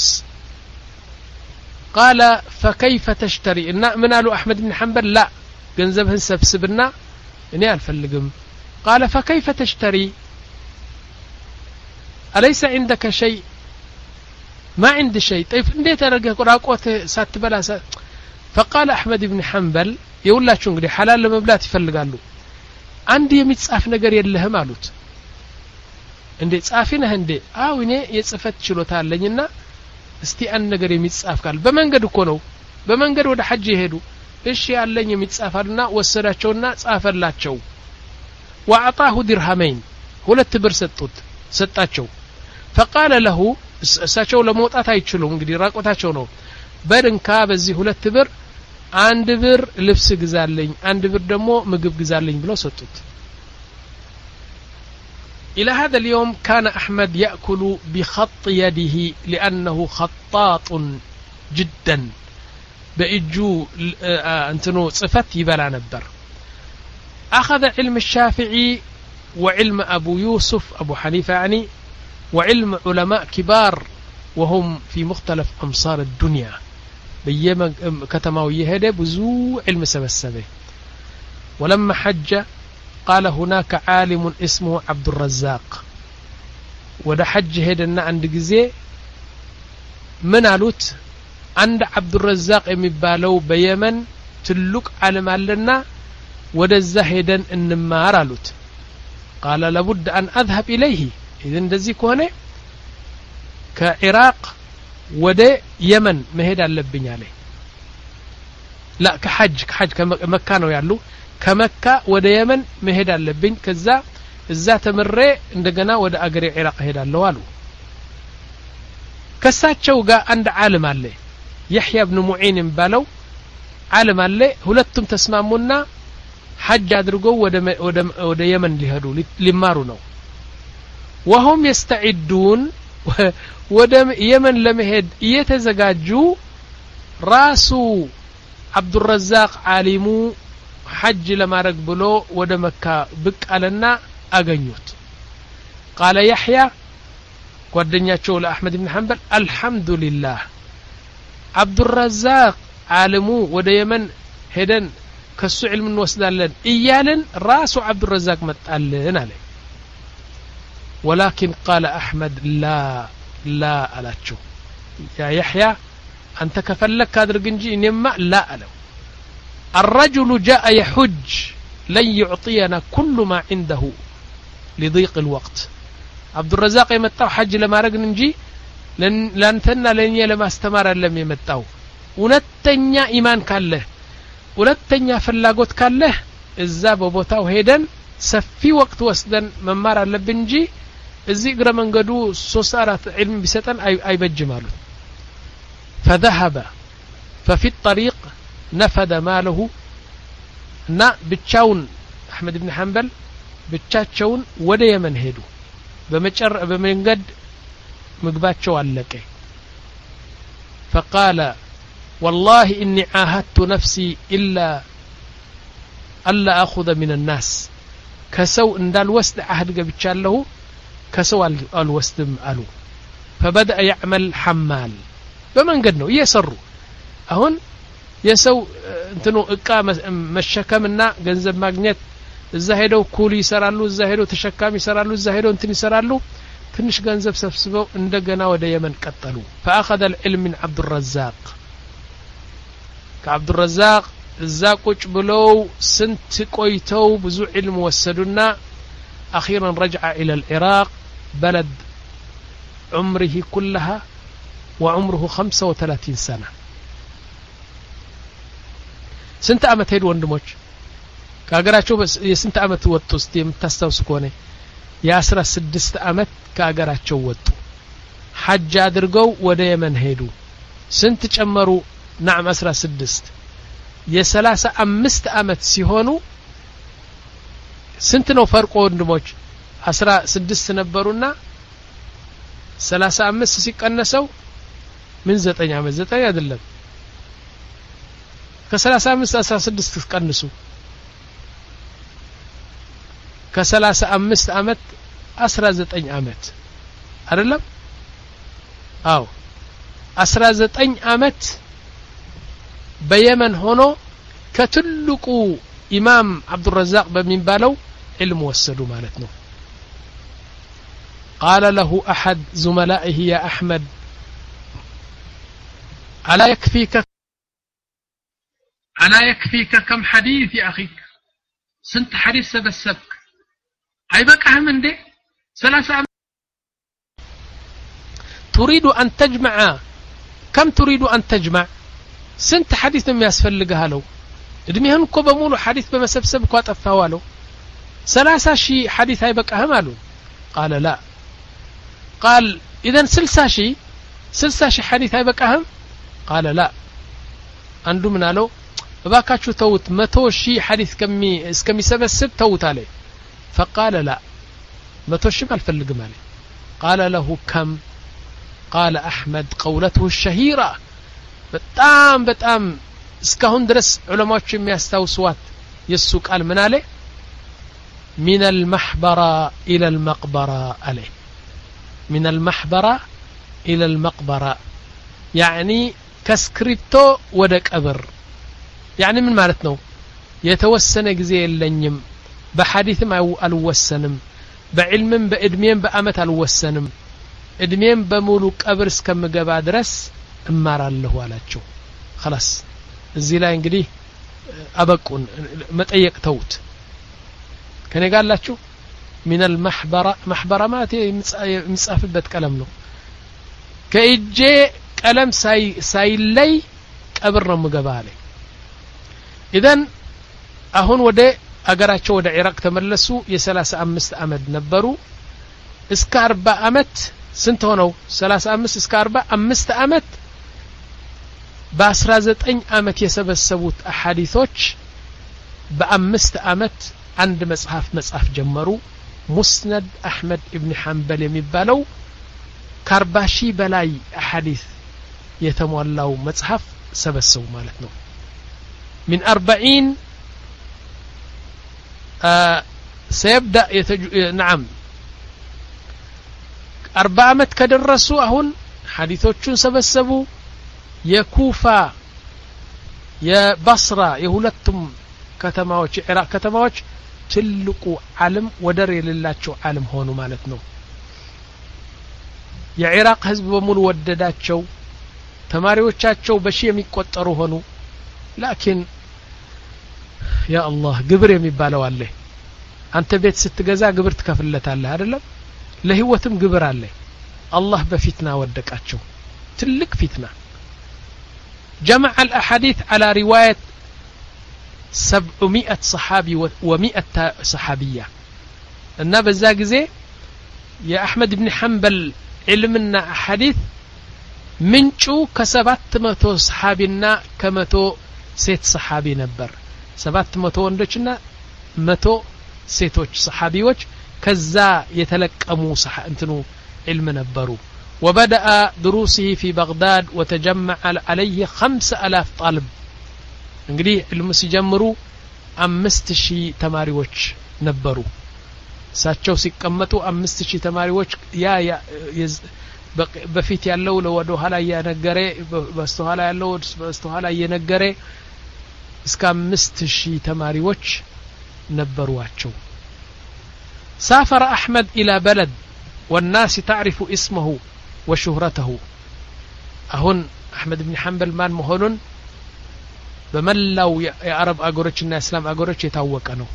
قال فكيف تشتري إن من قالوا أحمد بن حنبل لا ገንዘብህን ሰብስብና እኔ አልፈልግም قال فكيف تشتري أليس عندك شيء ما عندي شيء طيب እንዴት አረገህ ቁራቆት ሳትበላ فقال أحمد بن حنبل يقولላችሁ እንግዲህ ሐላል ለመብላት ይፈልጋሉ አንድ የሚጻፍ ነገር የለህም አሉት እንዴ ጻፊ ነህ እንዴ አው እኔ የጽፈት ችሎታ አለኝና እስቲ አንድ ነገር የሚጻፍ ካል በመንገድ እኮ ነው በመንገድ ወደ ሐጅ ይሄዱ እሺ ያለኝ የሚጻፋልና ወሰዳቸውና ጻፈላቸው وأعطاه درهمين ሁለት ብር ሰጡት ሰጣቸው فقال له እሳቸው ለመውጣት አይችሉም እንግዲህ ራቆታቸው ነው በድንካ በዚህ ሁለት ብር አንድ ብር ልብስ ግዛልኝ አንድ ብር ደግሞ ምግብ ግዛልኝ ብለው ሰጡት إلى هذا اليوم كان أحمد يأكل بخط يده لأنه خطاط جدا بإجو أنتنو صفت يبلا نبر أخذ علم الشافعي وعلم أبو يوسف أبو حنيفة يعني وعلم علماء كبار وهم في مختلف أمصار الدنيا بيما كتماو يهدى بزو علم سبسبه ولما حج قال هناك عالم اسمه عبد الرزاق وده حج هدنا عند جزي من علوت عند عبد الرزاق የሚባለው በየመን ትልቅ ዓለም አለና ወደዛ ሄደን እንማር አሉት قال لابد ان اذهب اليه اذا እንደዚህ ከሆነ ከኢራቅ ወደ የመን መሄድ አለብኝ አለ لا كحج كحج ከመካ ነው ያሉ ከመካ ወደ የመን መሄድ አለብኝ ከዛ እዛ ተምሬ እንደገና ወደ አገሬ ኢራቅ ሄዳለሁ አሉ ከሳቸው ጋር አንድ ዓለም አለ يحيى بن معين ባለው ዓለም አለ ሁለቱም ተስማሙና ሐጅ አድርገው ወደ ወደ ወደ የመን ሊሄዱ ሊማሩ ነው وهم يستعدون ወደ የመን ለመሄድ እየተዘጋጁ ራሱ عبد الرزاق ዓሊሙ ሐጅ ለማድረግ ብሎ ወደ መካ ብቅ አለና አገኙት قال يحيى ጓደኛቸው ለአህመድ ኢብኑ ሐንበል አልহামዱሊላህ عبد الرزاق ዓሊሙ ወደ የመን ሄደን ከሱ ዒልም እንወስዳለን እያለን ራሱ عبد الرزاق መጣልን አለ ولكن قال احمد لا لا አላቸው يا يحيى አንተ ከፈለክ አድርግ እንጂ እኔማ لا አለው الرجل جاء يحج لن يعطينا كل ما عنده لضيق الوقت عبد الرزاق يمتاو حج لما رغن እንጂ ለንተና ለኛ ለማስተማር አይደለም የመጣው ሁለተኛ ኢማን ካለ ሁለተኛ ፍላጎት ካለ እዛ በቦታው ሄደን ሰፊ ወቅት ወስደን መማር አለብን እንጂ እዚህ ግረ መንገዱ ሶስት አራት ዒልም ቢሰጠን አይበጅም አሉ فذهب ففي الطريق نفد ماله እና ብቻውን አህመድ ኢብኑ ሐንበል ብቻቸውን ወደ የመን ሄዱ በመጨረ በመንገድ ምግባቸው አለቀ فقال والله اني عاهدت نفسي الا الا اخذ من الناس كسو እንዳልወስድ አህድ ገብቻለሁ ከሰው አልወስድም አሉ فبدا يعمل حمال በመንገድ ነው እየሰሩ አሁን የሰው እንትኑ እቃ መሸከምና ገንዘብ ማግኘት እዛ ሄደው ኩሊ ይሰራሉ እዛ ሄደው ተሸካሚ ይሰራሉ እዛ ሄደው እንትን ይሰራሉ ትንሽ ገንዘብ ሰብስበው እንደገና ወደ የመን ቀጠሉ فاخذ العلم من عبد الرزاق ከعبد الرزاق እዛ ቁጭ ብለው ስንት ቆይተው ብዙ ዒልም ወሰዱና اخيرا رجع الى العراق بلد عمره كلها وعمره خمسة وثلاثين سنة ስንት አመት ሄዱ ወንድሞች ከሀገራቸው የስንት አመት ወጡ እስቲ የምታስታውሱ ከሆነ የ16 አመት ከሀገራቸው ወጡ ሐጅ አድርገው ወደ የመን ሄዱ ስንት ጨመሩ نعم ስድስት የ35 አመት ሲሆኑ ስንት ነው ፈርቆ ወንድሞች ስድስት ነበሩና ሰላሳ አምስት ሲቀነሰው ምን ዘጠኝ አመት ዘጠኝ አይደለም ከሰላሳ አምስት አስራ ስድስት ቀንሱ ከሰላሳ አምስት አመት አስራ ዘጠኝ አመት አይደለም አው አስራ ዘጠኝ አመት በየመን ሆኖ ከትልቁ ኢማም عبد الرزاق በሚባለው علم ወሰዱ ማለት ነው قال له احد زملائه يا احمد الا يكفيك الا يكفيك كم حديث يا اخي سنت حديث سبسبك አይበቃህም እንዴ ثلاثة تريد ان تجمع كم تريد ان تجمع سنت حديث የሚያስፈልግህ አለው እድሜህን እኮ በሙሉ ሐዲስ በመሰብሰብ እኮ አጠፋው አለው ثلاثة ሺህ ሐዲስ አይበቃህም አሉ قال لا قال اذا ስልሳ ሺህ ስልሳ ሺህ ሐዲስ አይበቃህም قال لا አንዱ ምን አለው እባካችሁ ተውት መቶ ሺህ ሐዲስ ከሚ እስከሚሰበስብ ተውት አለ فقال لا መቶ ሺህ አልፈልግም አለ قال له كم قال احمد قولته الشهيره በጣም በጣም እስካሁን ድረስ ዑለማዎች የሚያስተውሱት የሱ ቃል ምን አለ من المحبرة الى المقبرة عليه من المحبرة الى المقبرة يعني كسكريبتو ወደ ቀብር يعني ምን ማለት ነው የተወሰነ ጊዜ የለኝም በሐዲስም አልወሰንም በዕልምም በእድሜም በአመት አልወሰንም እድሜም በሙሉ ቀብር እስከምገባ ድረስ እማራለሁ አላቸው خلاص እዚህ ላይ እንግዲህ አበቁን መጠየቅ ተውት ከኔ ጋላችሁ من المحبرة محبرة ማለት የሚጻፍበት ቀለም ነው ከእጄ ቀለም ሳይ ሳይለይ ቀብር ነው ምገባ አለ اذا አሁን ወደ አገራቸው ወደ ኢራቅ ተመለሱ የ35 አመት ነበሩ እስከ አርባ አመት ስንት ሆነው ሰላሳ አምስት እስከ አርባ አምስት አመት በ19 አመት የሰበሰቡት አሐዲሶች በአምስት አመት አንድ መጽሐፍ መጽሐፍ ጀመሩ ሙስነድ አህመድ ኢብኑ ሐንበል የሚባለው ከአርባ ሺህ በላይ አሐዲስ የተሟላው መጽሐፍ ሰበሰቡ ማለት ነው من أربعين آه سيبدأ يتج... نعم أربع عمت كدرسوا أهون حديثوچون سبسبوا يكوفا يا بصرة يهولتم كتماوچ عراق كتماوچ تلقوا عالم ودر يللاچو عالم هونو مالتنو يا عراق حزب بمول ودداچو تماريوچاچو بشي የሚቆጠሩ ሆኑ لكن يا الله ግብር የሚባለው አለ አንተ ቤት ስትገዛ ግብር ትከፍለታለህ አይደለም ለህይወትም ግብር አለ الله በፊትና ወደቃቸው ትልቅ ፊትና جمع الاحاديث على روايه سبعمائة صحابي ومائة صحابيه እና በዛ ጊዜ የአህመድ ኢብኑ ሐንበል علمنا احاديث ምንጩ ከሰባት መቶ صحابيና ከመቶ ሴት صحابي ነበር ሰባት መቶ ወንዶችና መቶ ሴቶች صحابيዎች ከዛ የተለቀሙ صح እንትኑ علم ነበሩ وبدأ دروسه في بغداد وتجمع عليه خمسة آلاف طالب እንግዲህ علم ሲጀምሩ አምስት ሺህ ተማሪዎች ነበሩ ሳቸው ሲቀመጡ አምስት ሺህ ተማሪዎች ያ በፊት ያለው ለወዶ ኋላ ያነገረ በስተኋላ ያለው በስተኋላ ያነገረ እስከ አምስት ሺህ ተማሪዎች ነበሩዋቸው سافر أحمد إلى بلد والناس تعرف اسمه وشهرته أهون أحمد بن حنبل مان مهونون بملو يا عرب أقورتشنا إسلام أقورتش يتوقنوا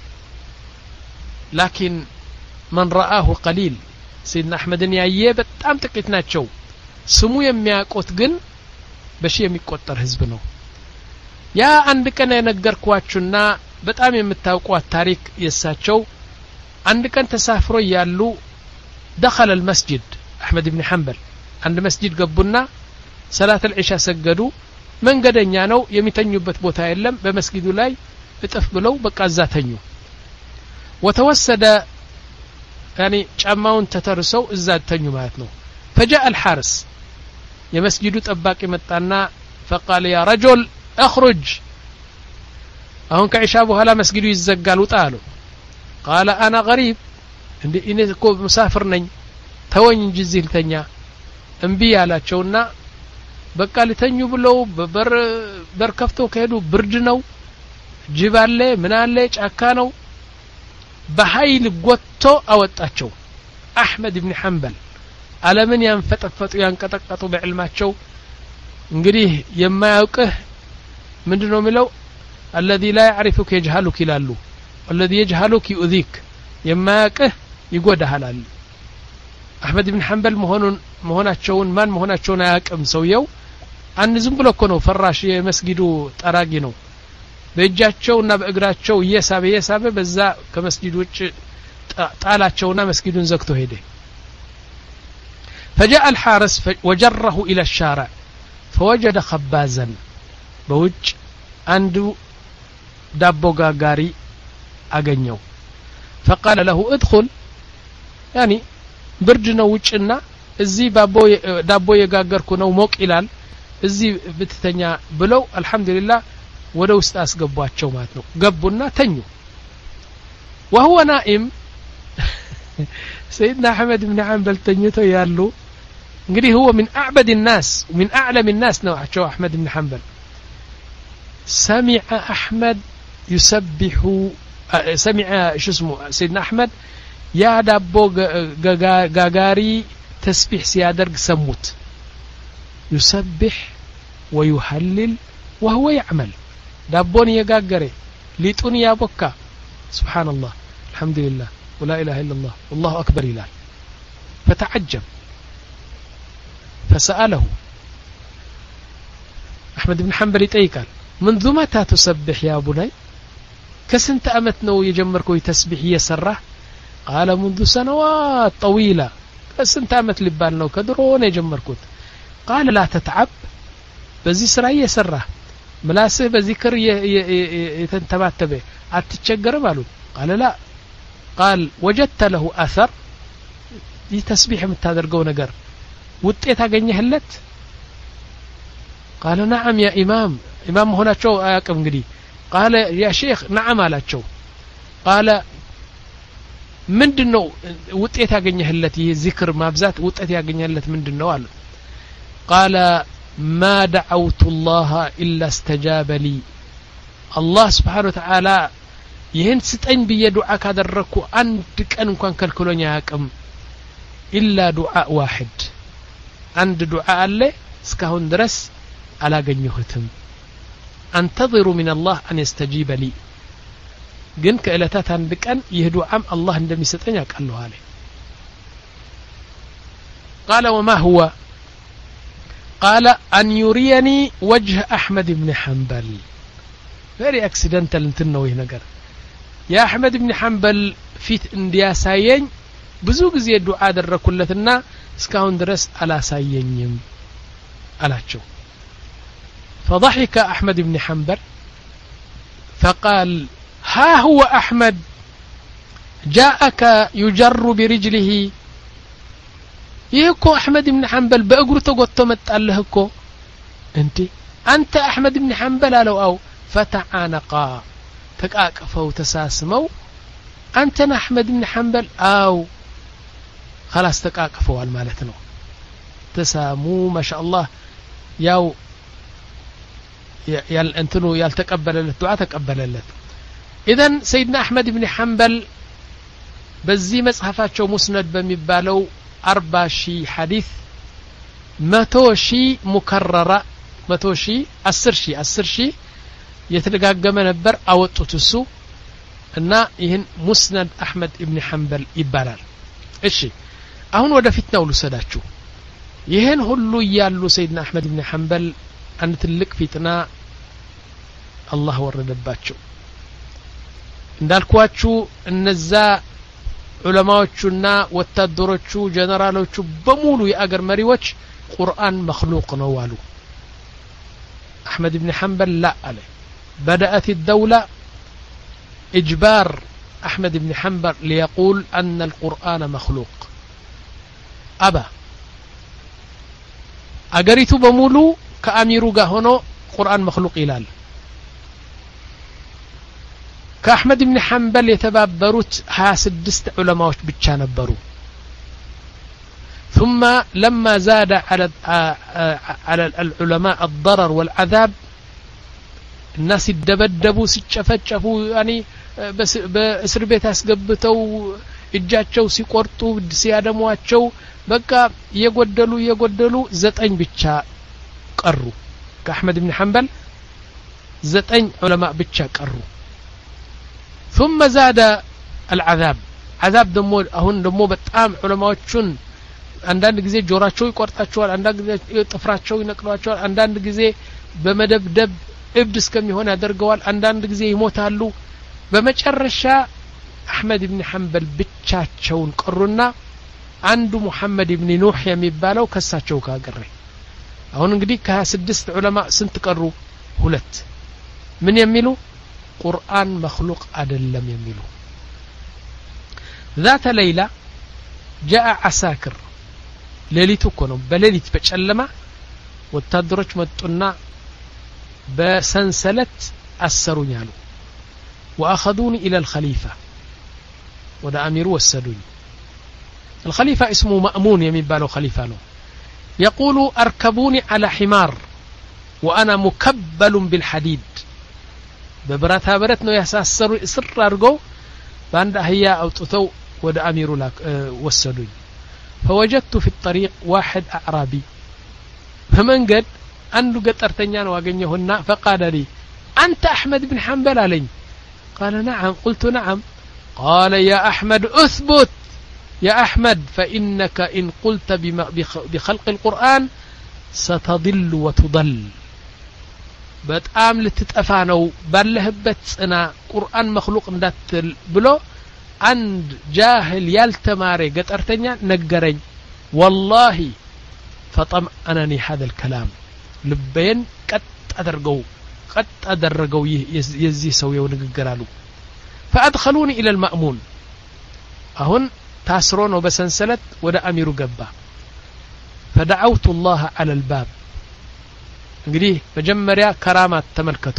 لكن من رآه قليل سيدنا أحمد يايه በጣም ጥቂት ናቸው ስሙ የሚያቆት ግን በሺ የሚቆጠር ህዝብ ነው ያ አንድ ቀን የነገርኳችሁና በጣም የምታውቁት ታሪክ የሳቸው አንድ ቀን ተሳፍሮ ያሉ دخل المسجد أحمد بن حنبل عند مسجد قبنا صلاة العشاء سجدوا መንገደኛ ነው የሚተኙበት ቦታ የለም በመስጊዱ ላይ እጥፍ ብለው በቃ እዛ ተኙ وتوسد يعني ጫማውን ተተርሰው እዛ ተኙ ማለት ነው فجاء الحارس የመስጊዱ ጠባቂ መጣና فقال يا رجل اخرج አሁን ከኢሻ በኋላ መስጊዱ ይዘጋል ውጣ አሉ قال انا غريب እንዴ እኔ እኮ ሙሳፍር ነኝ ተወኝ እንጂ እዚህ ልተኛ እምቢ ያላቸውና በቃ ልተኙ ብለው በበር በር ከፍተው ከሄዱ ብርድ ነው ጅብ አለ ምን አለ ጫካ ነው በኃይል ጎትቶ አወጣቸው አህመድ ኢብኑ ሐንበል ዓለምን ያንፈጠፈጡ ያንቀጠቀጡ በዕልማቸው እንግዲህ የማያውቅህ ምንድነው የሚለው الذي لا يعرفك يجهلك ይላሉ الذي يجهلك يؤذيك የማያውቅህ ይጎዳሃል አህመድ ኢብኑ ሐንበል መሆኑን መሆናቸውን ማን መሆናቸውን አያውቅም ሰውየው አንድ ዝም ብሎ እኮ ነው ፈራሽ የመስጊዱ ጠራጊ ነው በእጃቸውና በእግራቸው እየሳበ እየሳበ በዛ ከመስጊዱ ውጭ ጣላቸውና መስጊዱን ዘግቶ ሄደ فجاء الحارس وجره إلى الشارع فوجد خبازا بوج عنده دابو غاغاري አገኘው فقال له ادخل يعني برد ነው ውጭና እዚህ ባቦ ዳቦ የጋገርኩ ነው ሞቅ ይላል እዚህ ብትተኛ ብለው አልহামዱሊላህ ወደ ውስጥ አስገቧቸው ማለት ነው ገቡና ተኙ وهو نائم سيدنا احمد بن حنبل ተኝቶ ያሉ እንግዲህ هو من اعبد الناس ومن اعلم الناس ነው احمد بن حنبل سمع احمد يسبح سمع شو اسمه سيدنا احمد يا دابو غاغاري تسبيح سيادرق سموت يسبح ويهلل وهو يعمل دابون يغاغري ليطون يابوكا سبحان الله الحمد لله ولا اله الا الله والله اكبر إله فتعجب فسأله أحمد بن حنبل يطيقال منذ متى تسبح يا بني كسنت أمت نو يجمركو تسبيح يسره قال منذ سنوات طويلة كسنت أمت لبال نو كدرون يجمركوت قال لا تتعب بزي سرا يسره ملاسه بذكر يتنتباتبه أتتشجر بالو قال لا قال وجدت له أثر دي تسبيح متادرقو نقر وطيت አገኘህለት قال نعم يا إمام إمام ሆናቸው አያውቅም እንግዲህ قال يا شيخ نعم አላቸው قال ምንድነው ውጤት ያገኘህለት ይህ ዚክር ማብዛት ውጤት ያገኘህለት ምንድነው አለ قال ما دعوت الله إلا استجاب لي الله سبحانه وتعالى ይህን ስጠኝ ብዬ ዱዓ ካደረኩ አንድ ቀን እንኳን ከልክሎኝ አያውቅም إلا دعاء واحد عند دعاء الله እስካሁን ድረስ አላገኘሁትም انتظر من الله أن يستجيب لي ግን ከእለታት አንድ ቀን ይህ ዱዓም አላህ እንደሚሰጠኝ አውቃለሁ አለ قال وما هو قال أن يريني وجه أحمد بن حنبل very accidental እንትነው ይህ ነገር የአሕመድ ብን ሐንበል ፊት እንዲያሳየኝ ብዙ ጊዜ ዱዓ አደረኩለትና እስካሁን ድረስ አላሳየኝም አላቸው فضحك أحمد بن حنبل فقال ها هو أحمد جاءك يجر برجله يكو أحمد بن حنبل بأقر تقوت متألهكو انت أنت أحمد بن حنبل لو أو فتعانقا تكاكفوا تساسموا أنت أحمد بن حنبل أو خلاص تكاكفوا المالتنا تسامو ما شاء الله ياو يال انتنو يالتقبل الدعاء تقبل له إذن سيدنا أحمد بن حنبل بزي مصحفاتشو مسند بميبالو أربع شي حديث متو شي مكررة متو شي أسر شي أسر شي يتدقاقم نبر أوطت السو إن يهن مسند أحمد بن حنبل يبالال إشي أهون ودا فتنا ولو سداتشو يهن هلو يالو سيدنا أحمد بن حنبل أن تلك فتنا الله وردباتشو እንዳልኳችሁ እነዛ ዑለማዎቹና ወታደሮቹ ጀነራሎቹ በሙሉ የአገር መሪዎች ቁርአን مخلوق ነው አሉ أحمد بن حنبل لا አለ بدأت الدولة إجبار أحمد بن حنبل ليقول أن القرآن مخلوق أبا أجريتو بمولو كأميرو هونو قرآن مخلوق إلال كأحمد بن حنبل يتبابروت ها سدست علماء بتشان برو ثم لما زاد على على العلماء الضرر والعذاب الناس يدبدبوا سيتشفتشفوا يعني بس باسر بيت اسقبتو እጃቸው ሲቆርጡ ሲያደሟቸው በቃ የጎደሉ የጎደሉ ዘጠኝ ብቻ ቀሩ ከአህመድ ብን ሐንበል ዘጠኝ ዑለማ ብቻ ቀሩ ثم زاد العذاب عذاب ደሞ አሁን ደሞ በጣም ዑለማዎቹን አንዳንድ ጊዜ ጆራቸው ይቆርጣቸዋል አንዳንድ ጊዜ ጥፍራቸው ይነቅሏቸዋል አንዳንድ ጊዜ በመደብደብ እብድ እስከሚሆን ያደርገዋል አንዳንድ ጊዜ ይሞታሉ በመጨረሻ أحمد بن حنبل ብቻቸውን ቀሩና አንዱ ሙሐመድ ኢብኑ ኑህ የሚባለው ከሳቸው ካገረ አሁን እንግዲህ ከስድስት ዑለማ ስንት ቀሩ ሁለት ምን የሚሉ ቁርአን مخلوق አይደለም የሚሉ ذات ليلة جاء عساكر ሌሊቱ እኮ ነው በሌሊት በጨለማ ወታደሮች መጡና በሰንሰለት አሰሩኝ አሉ واخذوني الى الخليفة ودا أمير وسدوني الخليفة اسمه مأمون يميبالو خليفة له يقول أركبوني على حمار وأنا مكبل بالحديد ببراتها برتنا يساسر سر أرجو باند هيا أو تثو ودا أمير لك أه وسدوني فوجدت في الطريق واحد أعرابي فمن قد أنه قد أرتنيان وأغنيهن فقال لي أنت أحمد بن حنبل علي قال نعم قلت نعم قال يا أحمد أثبت يا أحمد فإنك إن قلت بخلق القرآن ستضل وتضل በጣም ልትጠፋ ነው ባለህበት ጽና ቁርአን መخلوق እንዳትል ብሎ አንድ ጃህል ያልተማረ ገጠርተኛ ነገረኝ والله فطمأنني هذا الكلام ልቤን ቀጥ አድርገው ቀጥ አደረገው የዚህ ሰውየው ንግግር አሉ فادخلوني الى المأمون አሁን ታስሮ ነው በሰንሰለት ወደ አሚሩ ገባ فدعوت الله على الباب እንግዲህ መጀመሪያ ከራማት ተመልከቱ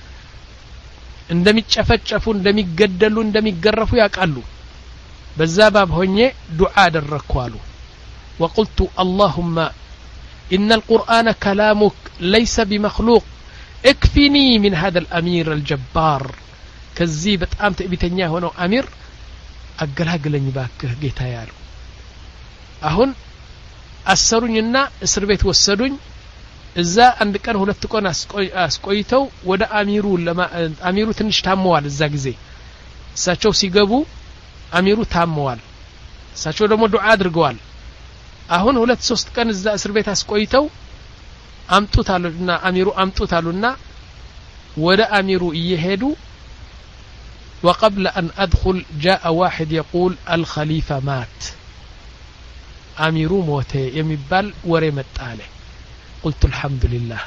እንደሚጨፈጨፉ እንደሚገደሉ እንደሚገረፉ ያቃሉ በዛ ባብ ሆኜ ዱዓ አደረኩ አሉ وقلت اللهم إن القرآن كلامك ليس بمخلوق اكفني من هذا الأمير الجبار كذي بتام تبيتنيا هنا أمير أقلقلني باك جيتا يالو أهون أسرونينا እስር ቤት ወሰዱኝ እዛ አንድ ቀን ሁለት ቀን አስቆይተው ወደ አሚሩ ለማ አሚሩ ትንሽ ታመዋል እዛ ጊዜ እሳቸው ሲገቡ አሚሩ ታመዋል እሳቸው ደግሞ ዱዓ አድርገዋል አሁን ሁለት ሶስት ቀን እዛ እስር ቤት አስቆይተው አምጡታሉና አሚሩ አምጡታሉና ወደ አሚሩ እየሄዱ وقبل أن أدخل جاء واحد يقول الخليفة مات أميرو موته يمبال ورمت عليه قلت الحمد لله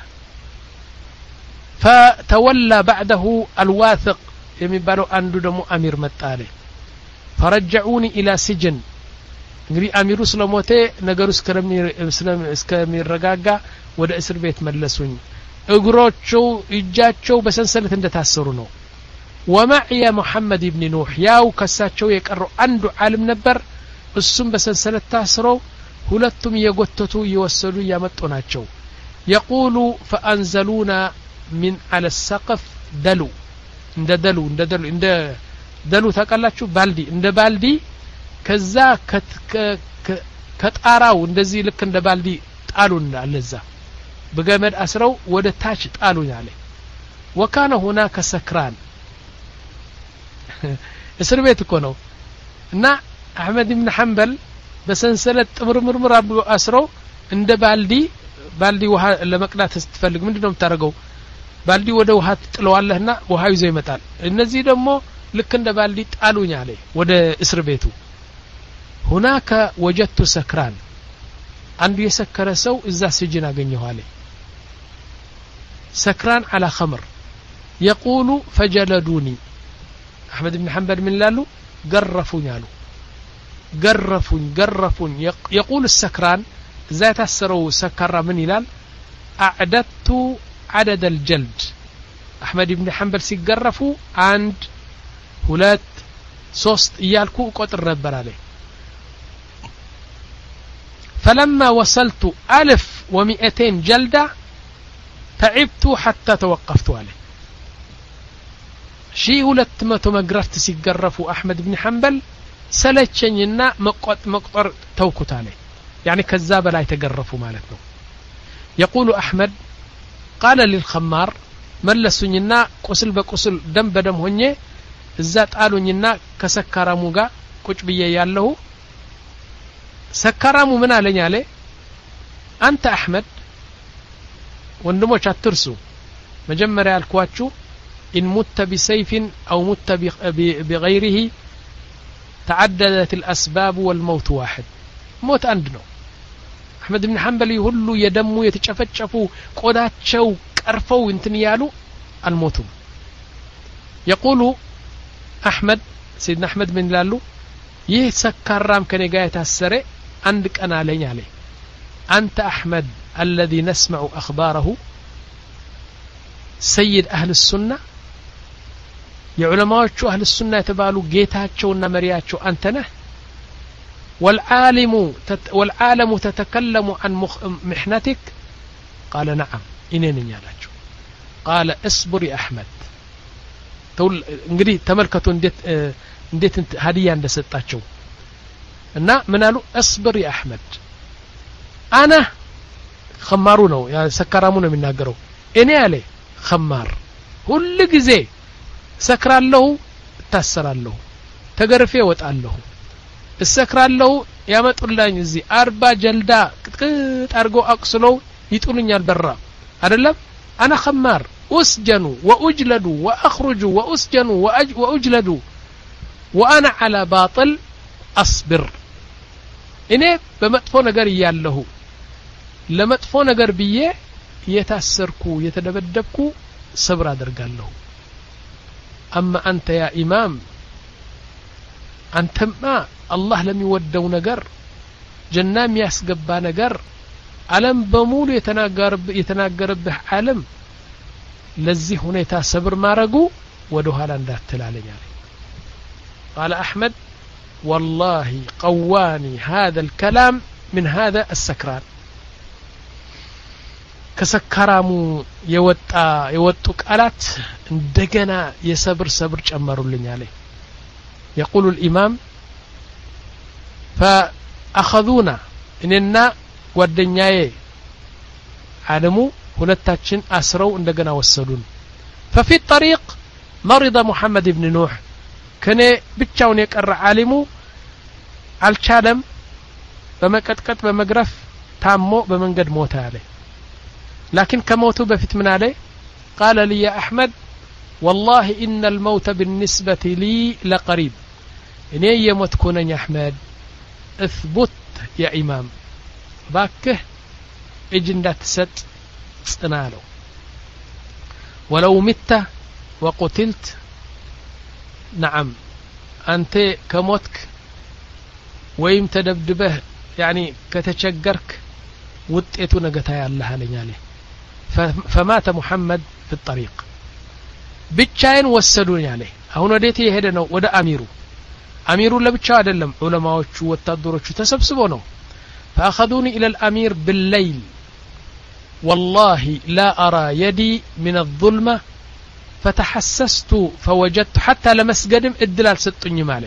فتولى بعده الواثق يمبالو أندو دمو أمير مت عليه فرجعوني إلى سجن እንግዲህ አሚሩ ስለሞተ ነገሩ እስከሚረጋጋ ወደ እስር ቤት መለሱኝ እግሮቹ እጃቸው በሰንሰለት እንደታሰሩ ነው ومعي محمد بن نوح ያው ከሳቸው የቀረው አንዱ ዓለም ነበር እሱም በሰንሰለት ታስረው ሁለቱም የጎተቱ ይወሰዱ ያመጡ ናቸው يقول فأنزلونا من على السقف دلو እንደ ደሉ እንደ ደሉ እንደ ደሉ ታቀላችሁ ባልዲ እንደ ባልዲ ከዛ ከጣራው እንደዚህ ልክ እንደ ባልዲ ጣሉና ለዛ በገመድ አስረው ወደ ታች ጣሉኝ አለ وكان هناك سكران እስር ቤት እኮ ነው እና አህመድ ኢብኑ ሐንበል በሰንሰለት ጥምርምርምር አስረው እንደ ባልዲ ባልዲ ውሃ ለመቅዳት ስትፈልግ ምንድነው የምታረገው ባልዲ ወደ ውሃ ጥለዋለህና ውሃ ይዞ ይመጣል እነዚህ ደግሞ ልክ እንደ ባልዲ ጣሉኝ አለ ወደ እስር ቤቱ هناك وجدت سكران አንዱ የሰከረ ሰው እዛ ስጅን አገኘው አለ سكران على خمر يقول فجلدوني أحمد بن حنبل من لالو قرفوني قالوا قرفوني قرفوني يقول السكران ذات السرو سكر من يلال أعددت عدد الجلد أحمد بن حنبل سيقرفوا عند هلات صوست يالكو قطر نبر عليه فلما وصلت ألف ومئتين جلدة تعبت حتى توقفت عليه شي ሁለት መቶ መግረፍት ሲገረፉ አህመድ ኢብኑ ሐንበል ሰለቸኝና መቆጥ መቁጠር ተውኩት አለ يعني ከዛ በላይ ተገረፉ ማለት ነው يقول احمد قال للخمار መለሱኝና ቁስል በቁስል ደም በደም ሆኜ እዛ ጣሉኝና ከሰካራሙ ጋር ቁጭ ብዬ ያለው ሰካራሙ ምን አለኝ አለ አንተ አህመድ ወንድሞች አትርሱ መጀመሪያ አልኳችሁ إن مت بسيف أو مت بغيره تعددت الأسباب والموت واحد موت عندنا أحمد بن حنبل يهلو يدمو يتشفتشفو قداتشو كرفو انتنيالو الموتم يقول أحمد سيدنا أحمد بن لالو يسكر رام كان يقاية السرع عندك أنا علي عليه أنت أحمد الذي نسمع أخباره سيد أهل السنة የዑለማዎቹ አህለ ሱና የተባሉ ጌታቸውና መሪያቸው አንተ ነህ والعالم والعالم تتكلم عن محنتك قال نعم إنني ያላችሁ قال اصبر يا احمد ተውል እንግዲህ ተመልከቱ እንዴት እንዴት ሀዲያ እንደሰጣቸው እና ምን አሉ اصبر يا احمد انا خمارو ነው ያ ሰከራሙ ነው የሚናገረው እኔ አለ خمار ሁሉ ጊዜ ሰክራለሁ ታሰራለሁ ተገርፌ ወጣለሁ እሰክራለሁ ያመጡልኝ እዚህ አርባ ጀልዳ ቅጥቅጥ አርጎ አቅስለው ይጡልኛል በራ አይደለም انا خمار أسجنوا وأجلدوا وأخرجوا وأسجنوا وأجلدوا وأنا على باطل أصبر إني بمطفو نجر يالله لمطفو نجر بيه يتأسركو يتدبدبكو صبر أدرقال له أما أنت يا إمام أنت ما الله لم يودو نجر جنام يسقبا نجر علم بمول يتناقر يتناقر به عالم لزي هنيتا صبر ما رقو ودوها لندات تلالي يعني. قال أحمد والله قواني هذا الكلام من هذا السكران كسكرامو يوطا يوطو قالات እንደገና የሰብር ሰብር ጨመሩልኝ አለ يقول الإمام فأخذونا إننا ጓደኛዬ ዓለሙ ሁለታችን አስረው እንደገና ወሰዱን ففي الطريق مرض محمد بن نوح ከኔ ብቻውን የቀረ ዓሊሙ አልቻለም በመቀጥቀጥ በመግረፍ ታሞ በመንገድ ሞተ አለ لكن كموته بفت من عليه قال لي يا أحمد والله إن الموت بالنسبة لي لقريب إني يموت كونن يا أحمد اثبت يا إمام باكه اجندات ست صنالو ولو مت وقتلت نعم أنت كموتك ويم تدبدبه يعني كتشجرك وطيتو نغتا يالله عليه عليه فمات محمد في الطريق ብቻዬን ወሰዱኝ አለ አሁን ወዴት የሄደ ነው ወደ አሚሩ አሚሩ ለብቻው አይደለም ዑለማዎቹ ወታደሮቹ ተሰብስበው ነው فاخذوني الى الامير بالليل والله لا ارى يدي من الظلمه فتحسست فوجدت حتى لمسجدم ادلال سطني مالي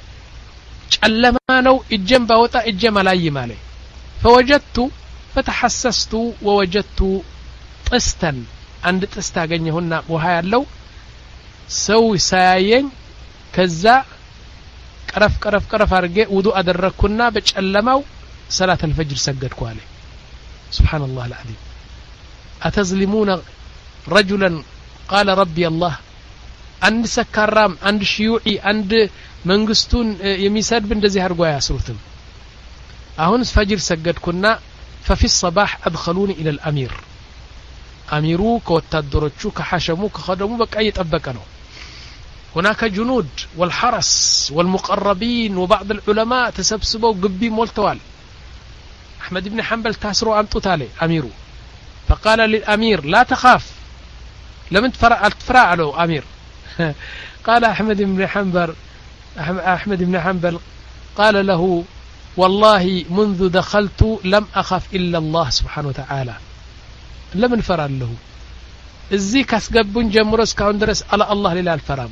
ጨለማ ነው እጀም ባወጣ እጀም አላይም አለ فوجدت فتحسست ووجدت طستا عند طست አገኘሁና ውሃ ያለው ሰው ሳያየኝ ከዛ ቀረፍ ቀረፍ ቀረፍ አርጌ ውዱ አደረኩና በጨለማው ሰላት الفجر ሰገድኩ አለ سبحان الله العظيم أتظلمون رجلا قال ربي الله عند سكرام عند شيوعي عند መንግስቱን የሚሰድብ እንደዚህ አርጎ ያስሩትም አሁንስ ፈጅር ሰገድኩና ففي الصباح أدخلوني إلى الأمير أميرو كوتادروچو كحشمو كخدمو بقى يطبق ነው هناك جنود والحرس والمقربين وبعض العلماء تسبسبوا قبي مولتوال أحمد بن حنبل تاسرو أمطوت عليه أميرو فقال للأمير لا تخاف لم تفرع التفرع له أمير قال أحمد بن حنبل أحمد بن حنبل قال له والله منذ دخلت لم أخاف إلا الله سبحانه وتعالى لم نفرع له الزي كاسقبون جمرس كاون درس على الله لله الفرام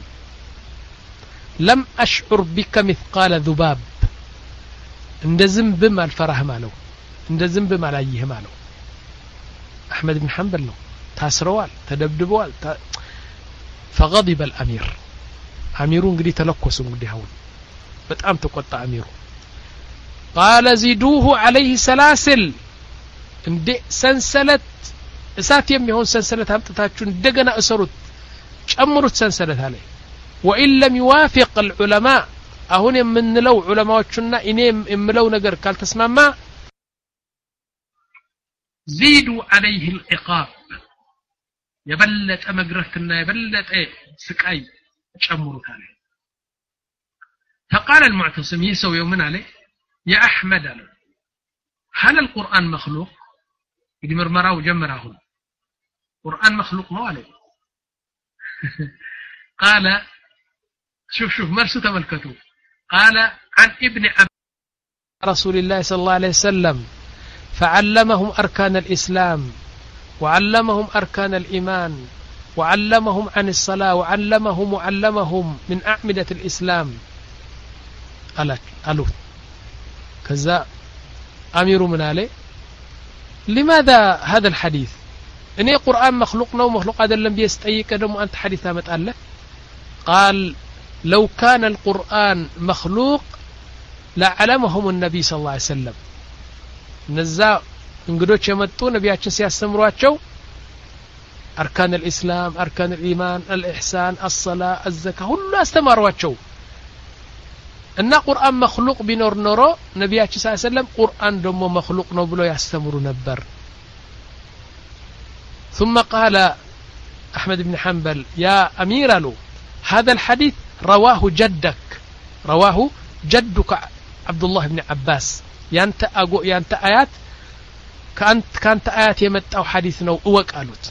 لم أشعر بك مثقال ذباب عند ذنب ما الفرح ماله عند ذنب ما لايه ماله أحمد بن حنبل له تاسروال تدبدبوال ت... فغضب الأمير أميرون قدي تلقسوا قدي هون بتأم تقطع أميرو قال زيدوه عليه سلاسل اندي سنسلت እሳት የሚሆን ሰንሰለት አምጥታችሁ እንደገና እሰሩት ጨምሩት ሰንሰለት አለ وإن لم يوافق العلماء አሁን የምንለው ዑለማዎቹና እኔ የምለው ነገር ካልተስማማ زيدوا عليه العقاب የበለጠ መግረፍና የበለጠ ስቃይ ጨምሩት አለ فقال المعتصم يسوي يومنا عليه يا أحمد هل القرآن مخلوق يدي مرمراه وجمره قرآن مخلوق ما عليه قال شوف شوف مرسو تملكته قال عن ابن رسول الله صلى الله عليه وسلم فعلمهم أركان الإسلام وعلمهم أركان الإيمان وعلمهم عن الصلاة وعلمهم وعلمهم من أعمدة الإسلام قالوا كذا أمير من عليه لماذا هذا الحديث إن القرآن مخلوق نو مخلوق هذا لم يستأيك دم أنت حديثا متألف قال لو كان القرآن مخلوق لعلمهم النبي صلى الله عليه وسلم نزا እንግዶች የመጡ ነቢያችን ሲያስተምሯቸው أركان الإسلام أركان الإيمان الإحسان الصلاة الزكاة كله استمرواቸው እና ቁርአን مخلوق ቢኖር ኖሮ ነብያችን ሰለላሁ ዐለይሂ ወሰለም ቁርአን ደግሞ مخلوق ነው ብሎ ያስተምሩ ነበር ثم قال أحمد بن حنبل يا أمير له هذا الحديث رواه جدك رواه جدك عبد الله بن عباس يانت أقو يانت آيات كانت كانت آيات يمتأو حديث نو أوك قالوت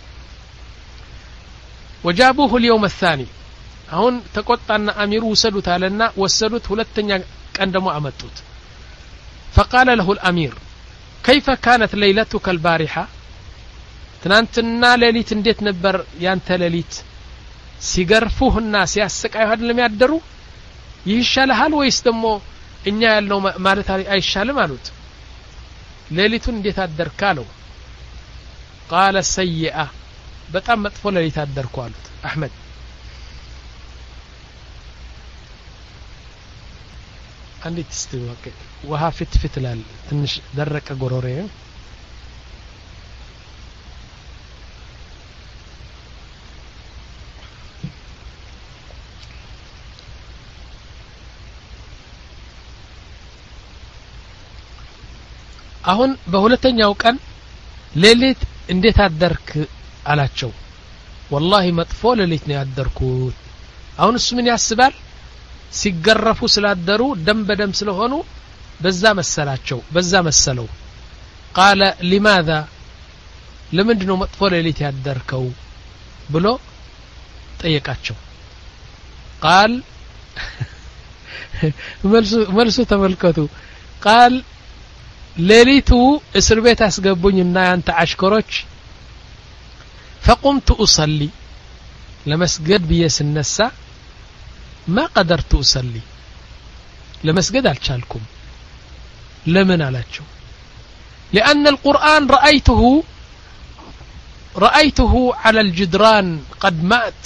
وجابوه اليوم الثاني هون تقطع أن أمير وسدوت لنا وسدوت ሁለተኛ ቀን ደሞ አመጡት فقال له الأمير كيف كانت ليلتك البارحة ትናንትና ሌሊት እንዴት ነበር ያንተ ሌሊት ሲገርፉህና ሲያስቃዩ አይደለም ያደሩ ይሻልሃል ወይስ ደሞ እኛ ያለው ማለት አይሻልም አሉት ሌሊቱን እንዴት አደርካለው قال سيئة በጣም መጥፎ ሌሊት አደርኩ አሉት አህመድ አንዲት ስትወቀ ውሃ ፍት ፍት ይላል ትንሽ ደረቀ ጎሮሬ አሁን በሁለተኛው ቀን ሌሊት እንዴት አደርክ አላቸው والله መጥፎ ሌሊት ነው ያደርኩት አሁን እሱ ምን ያስባል ሲገረፉ ስላደሩ ደም በደም ስለሆኑ በዛ መሰላቸው በዛ መሰለው قال لماذا ለምንድነው መጥፎ ሌሊት ያደርከው ብሎ ጠየቃቸው قال መልሱ መልሱ ተመልከቱ قال ሌሊቱ እስር ቤት አስገቡኝና ያንተ አሽከሮች فقمت أصلي لمسجد بيسنسا ما قدرت أصلي لمسجد الشالكم لمن علاتشو لأن القرآن رأيته رأيته على الجدران قد مات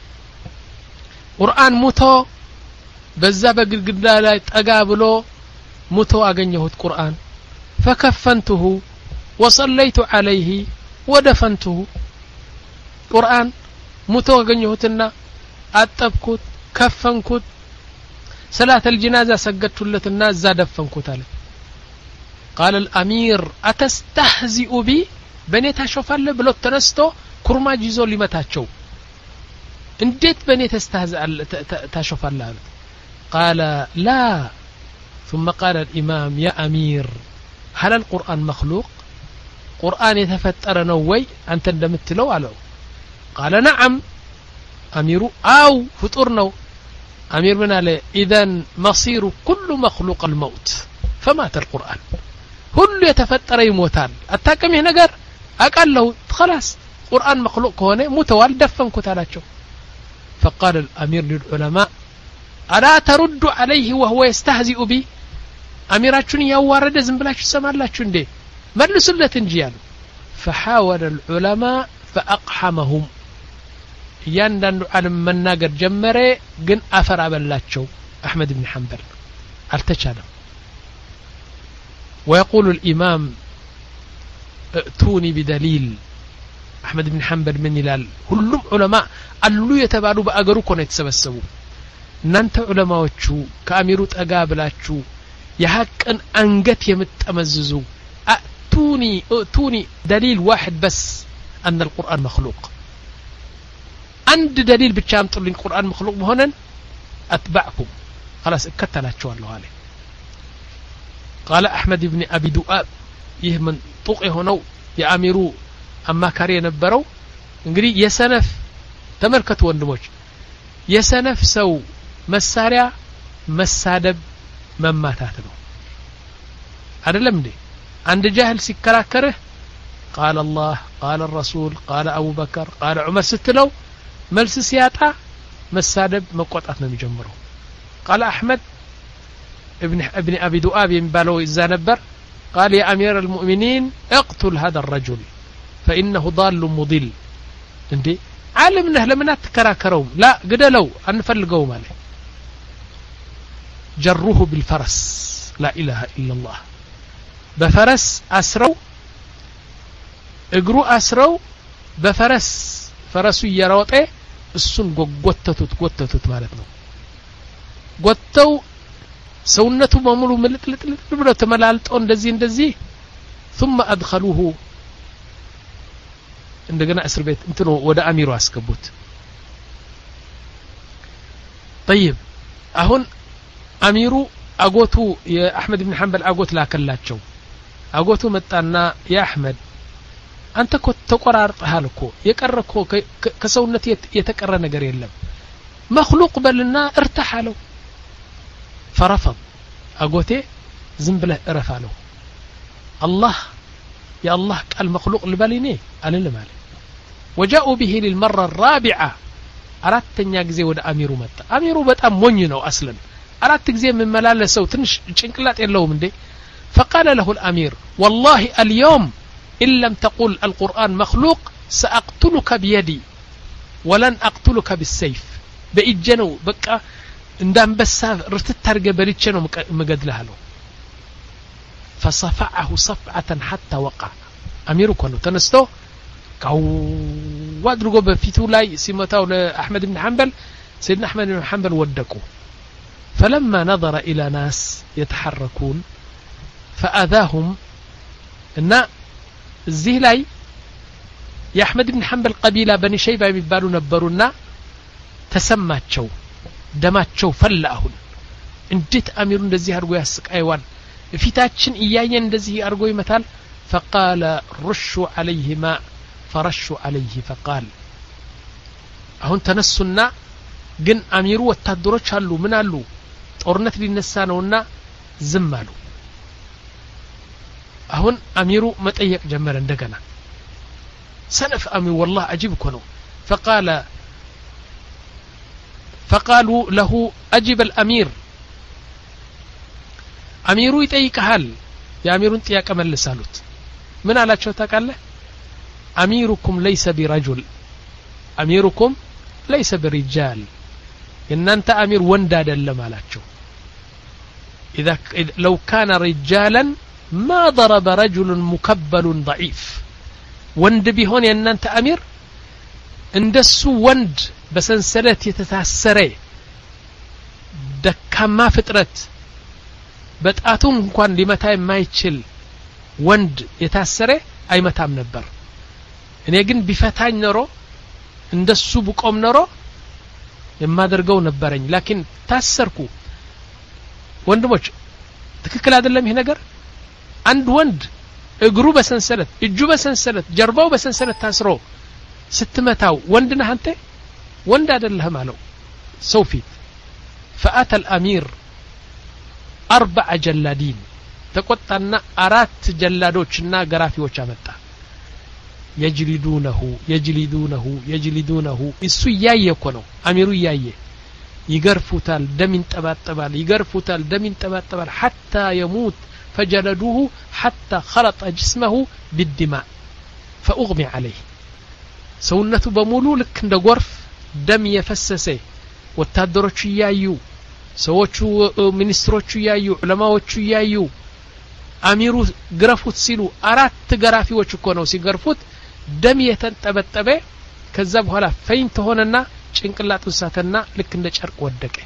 قرآن موتو بزاب قلقلا لا يتقابلو موتو أغنيهوت قرآن فكفنته وصليت عليه ودفنته قرآن موتو أغنيهوتنا أتبكوت كفنكوت صلاة الجنازة سجدت الناس زاد دفنكوت عليه قال الأمير أتستهزئ بي بنيتها شوفال بلو تنستو كرما جيزو لمتاتشو انديت بنيت استهزئ تشوفال قال لا ثم قال الإمام يا أمير هل القرآن مخلوق قرآن يتفتر نووي أنت اندمتلو على قال نعم أمير أو فطرنو أمير من عليه إذن مصير كل مخلوق الموت فمات القرآن كل يتفتر يموتان أتاكم هنا قر أقال له خلاص قرآن مخلوق هنا متوال دفن كتالاتشو فقال الأمير للعلماء ألا ترد عليه وهو يستهزئ بي أميراتشون يوارد زنبلاش سمالاتشون دي ملسوا لتنجيان فحاول العلماء فأقحمهم ياندن على مناقر جمري قن أفر أبلاتشو أحمد بن حنبل التشانا ويقول الإمام ائتوني بدليل أحمد بن حنبل من يلال كلهم علماء قالوا يتبالوا بأقروكم يتسبسبوا نانت علماء وشو كأميروت أقابلاتشو يحقن أنقت يمتمززو ائتوني ائتوني دليل واحد بس أن القرآن مخلوق عند دليل بتشام تقول القرآن مخلوق مهنا أتبعكم خلاص اكتلاتشو الله عليه قال أحمد بن أبي دؤاب يهمن طوقي هنو يا أميرو أما كاري نبرو انقري يسنف تملكت وندموش يسنف سو مسارع مسادب مماتاتنو هذا لم دي عند جاهل سكراكره قال الله قال الرسول قال أبو بكر قال عمر ستلو ملس سياطة مسادب مقوطاتنا يجمرو قال أحمد ابن ابن أبي دؤاب ينبالو إذا نبر قال يا أمير المؤمنين اقتل هذا الرجل فإنه ضال مضل اندي عالمنا لمن تكراكروا لا قدلوا أنفلقوا ماله جروه بالفرس لا إله إلا الله بفرس أسروا اقروا أسروا بفرس ፈረሱ እየሮጠ እሱን ጎጎተቱት ጎተቱት ማለት ነው ጎተው ሰውነቱ በሙሉ ምልጥልጥልጥ ብሎ ተመላልጦ እንደዚህ እንደዚህ ثم ادخلوه እንደገና እስር ቤት እንትኑ ወደ አሚሩ አስገቡት طيب አሁን አሚሩ አጎቱ የአህመድ ኢብኑ ሐንበል አጎት ላከላቸው አጎቱ መጣና ያ አህመድ አንተ እኮ ተቆራርጠሃል እኮ የቀረኮ ከሰውነት የተቀረ ነገር የለም مخلوق በልና እርተሐለው فرفض አጎቴ ዝም ብለህ እረፋለው الله يا الله قال مخلوق لباليني አለለ ማለት وجاءوا به للمره الرابعه አራተኛ ጊዜ ወደ አሚሩ መጣ አሚሩ በጣም ሞኝ ነው አስለን አራት ጊዜ መመላለሰው ትንሽ ጭንቅላት የለውም እንዴ فقال له الامير والله اليوم ان لم تقل القران مخلوق ساقتلك بيدي ولن اقتلك بالسيف باجنو بقى እንዳንበሳ ርትት ታርገ በልቼ ነው መገድልህ አለው فصفعه صفعه حتى وقع امير كنو تنستو كاو وادرغو بفيتو لاي سيمتاو لاحمد بن حنبل سيدنا احمد بن حنبل ودقوا فلما نظر الى ناس يتحركون فاذاهم ان الزي لاي يا احمد بن حنبل قبيله بني شيبه يبالو نبرونا تسماچو ደማቸው ፈላ አሁን እንዴት አሚሩ እንደዚህ አርጎ ያስቃይዋል ፊታችን እያየን እንደዚህ አርጎ ይመታል فقال رشوا عليه ماء فرشوا عليه فقال አሁን ተነሱና ግን አሚሩ ወታደሮች አሉ ምን አሉ ጦርነት ሊነሳ ነውና ዝም አሉ አሁን አሚሩ መጠየቅ ጀመረ እንደገና ሰነፍ አሚሩ والله عجيب እኮ ነው فقال فقالوا له أجب الأمير أميرو يتيقهال يا أميرون تياك ملسالوت من على شو تقال أميركم ليس برجل أميركم ليس برجال إن أنت أمير ونداد اللهم على شو إذا لو كان رجالا ما ضرب رجل مكبل ضعيف وند بهون إن أنت أمير اندسو وند بسنسلت يتتاثره دكما فطرت በጣቱም እንኳን ሊመታ የማይችል ወንድ የታሰረ አይመታም ነበር እኔ ግን ቢፈታኝ ኖሮ እንደሱ ብቆም ኖሮ የማደርገው ነበርኝ ላኪን ታሰርኩ ወንድሞች ትክክል አይደለም ይሄ ነገር አንድ ወንድ እግሩ በሰንሰለት እጁ በሰንሰለት ጀርባው በሰንሰለት ታስሮ ስትመታው ወንድ ነህ አንተ ወንድ አይደለህም አለው ሰው ፊት فأتى الأمير أربع جلادين تقطعنا أرات جلادوچنا غرافيوچ አመጣ يجلدونه يجلدونه يجلدونه እሱ ያየ እኮ ነው አሚሩ ያየ ይገርፉታል ደም ይንጠባጠባል ይገርፉታል ደም ይንጠባጠባል حتى يموت فجلدوه حتى خلط جسمه بالدماء فأغمي عليه ሰውነቱ በሙሉ ልክ እንደ ጎርፍ ደም የፈሰሰ ወታደሮቹ ያዩ ሰዎቹ ሚኒስትሮቹ ያዩ ዑለማዎቹ ያዩ አሚሩ ግረፉት ሲሉ አራት ገራፊዎች እኮ ነው ሲገርፉት ደም የተንጠበጠበ ከዛ በኋላ ፈይንት ሆነና ጭንቅላቱ ሳተና ልክ እንደ ጨርቅ ወደቀ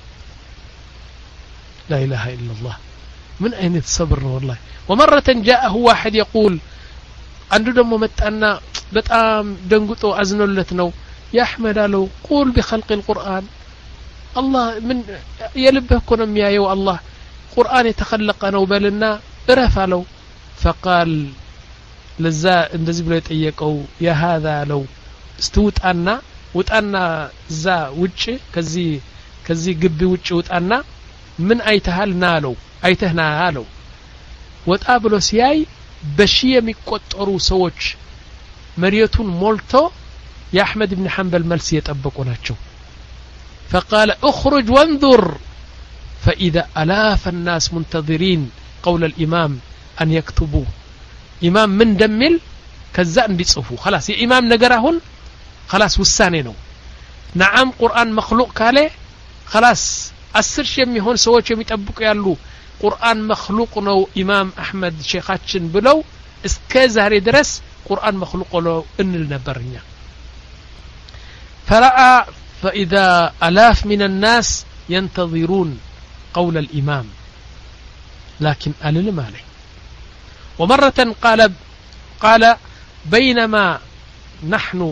لا اله الا الله من اين الصبر والله ومره جاءه واحد يقول አንዱ ደግሞ መጣና በጣም ደንግጦ አዝኖለት ነው يا احمد አለው قول بخلق القرآن الله من يلبه እኮ ነው የሚያየው الله ቁርአን የተخلቀ ነው በልና እረፋለው فقال ለዛ እንደዚህ ብሎ የጠየቀው يا هذا لو استوጣና ውጣና ዛ ውጭ ከዚህ ከዚህ ግቢ ውጭ ውጣና ምን አይተሃል ና አለው አይተህና አለው ወጣ ብሎ ሲያይ በሺ የሚቆጠሩ ሰዎች መሪያቱን ሞልቶ የአህመድ ኢብኑ ሐንበል መልስ የጠበቁ ናቸው فقال اخرج وانظر فإذا آلاف الناس منتظرين قول الإمام أن يكتبوا إمام من دمل كذا እንዲጽፉ خلاص የኢማም ነገር አሁን خلاص ውሳኔ ነው نعم قرآن مخلوق ካለ خلاص አስር ሺህ የሚሆን ሰዎች የሚጠብቁ ያሉ ቁርአን مخلوق ነው ኢማም አህመድ ሼኻችን ብለው እስከ ዛሬ ድረስ ቁርአን مخلوق ነው እንል ነበርኛ فرأى فإذا ألاف من الناس ينتظرون قول الإمام لكن أللم عليه. ومرة قال قال بينما نحن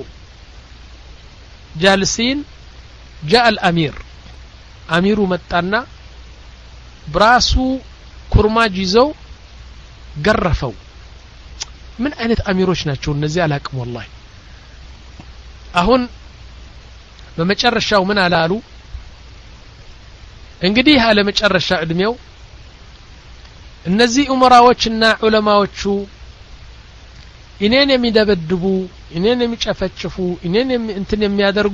جالسين جاء الأمير أمير متانا براسو كرماج يزو قرفوا. من أين أميروش ناتشو نزي عليكم والله. أهون بمجرشاو من علالو እንግዲህ አለ መጨረሻ እድሜው እነዚህ ኡመራዎችና ዑለማዎቹ እኔን የሚደበድቡ እኔን የሚጨፈጭፉ እኔን እንትን የሚያደርጉ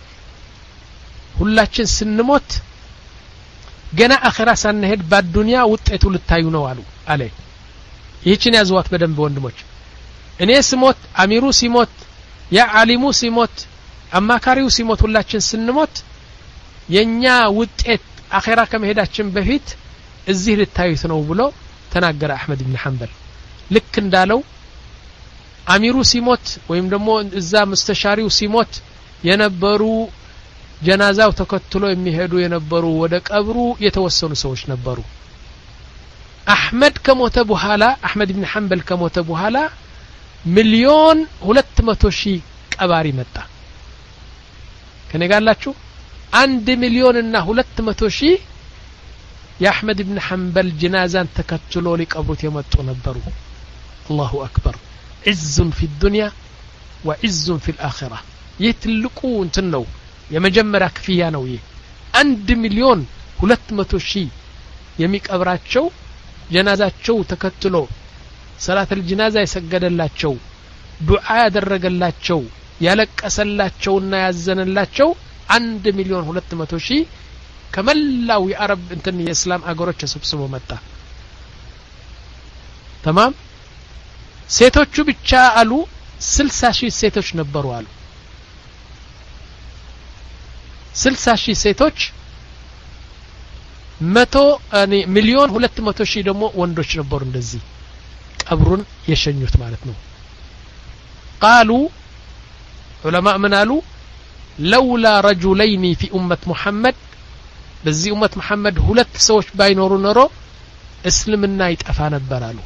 ሁላችን ስንሞት ገና አኺራ ሳንሄድ በዱንያ ውጤቱ ልታዩ ነው አሉ አለ። ይህችን ያዙዋት በደንብ ወንድሞች። እኔ ስሞት አሚሩ ሲሞት ያ ዓሊሙ ሲሞት አማካሪው ሲሞት ሁላችን ስንሞት የኛ ውጤት አኺራ ከመሄዳችን በፊት እዚህ ልታዩት ነው ብሎ ተናገረ አህመድ ኢብኑ ሐንበል። ልክ እንዳለው አሚሩ ሲሞት ወይም ደግሞ እዛ ሙስተሻሪው ሲሞት የነበሩ ጀናዛው ተከትሎ የሚሄዱ የነበሩ ወደ ቀብሩ የተወሰኑ ሰዎች ነበሩ። አህመድ ከሞተ በኋላ አህመድ ኢብኑ ሐንበል ከሞተ በኋላ ሚሊዮን ሁለት መቶ ሺህ ቀባሪ መጣ። ከነጋላችሁ አንድ ሚሊዮን እና ሁለት መቶ ሺህ የአህመድ ኢብኑ ሐንበል ጀናዛን ተከትሎ ሊቀብሩት የመጡ ነበሩ። አላሁ አክበር። عز في الدنيا وعز في الآخرة። يتلقو እንትን ነው የመጀመሪያ ክፍያ ነው። ይሄ አንድ ሚሊዮን ሁለት መቶ ሺህ የሚቀብራቸው ጀናዛቸው ተከትሎ ሰላት الجنازة የሰገደላቸው ዱዓ ያደረገላቸው ያለቀሰላቸውና ያዘነላቸው አንድ ሚሊዮን ሁለት መቶ ሺህ ከመላው የአረብ እንትን የእስላም አገሮች ተሰብስበው መጣ። تمام። ሴቶቹ ብቻ አሉ ስልሳ ሺህ ሴቶች ነበሩ አሉ። ስልሳ ሺህ ሴቶች መቶ እኔ ሚሊዮን ሁለት መቶ ሺህ ደግሞ ወንዶች ነበሩ እንደዚህ ቀብሩን የሸኙት ማለት ነው። قالوا علماء من قالوا لولا رجلين في أمة محمد بزي أمة محمد ሁለት ሰዎች ባይኖሩ ኖሮ እስልምና ይጠፋ ነበር አሉ።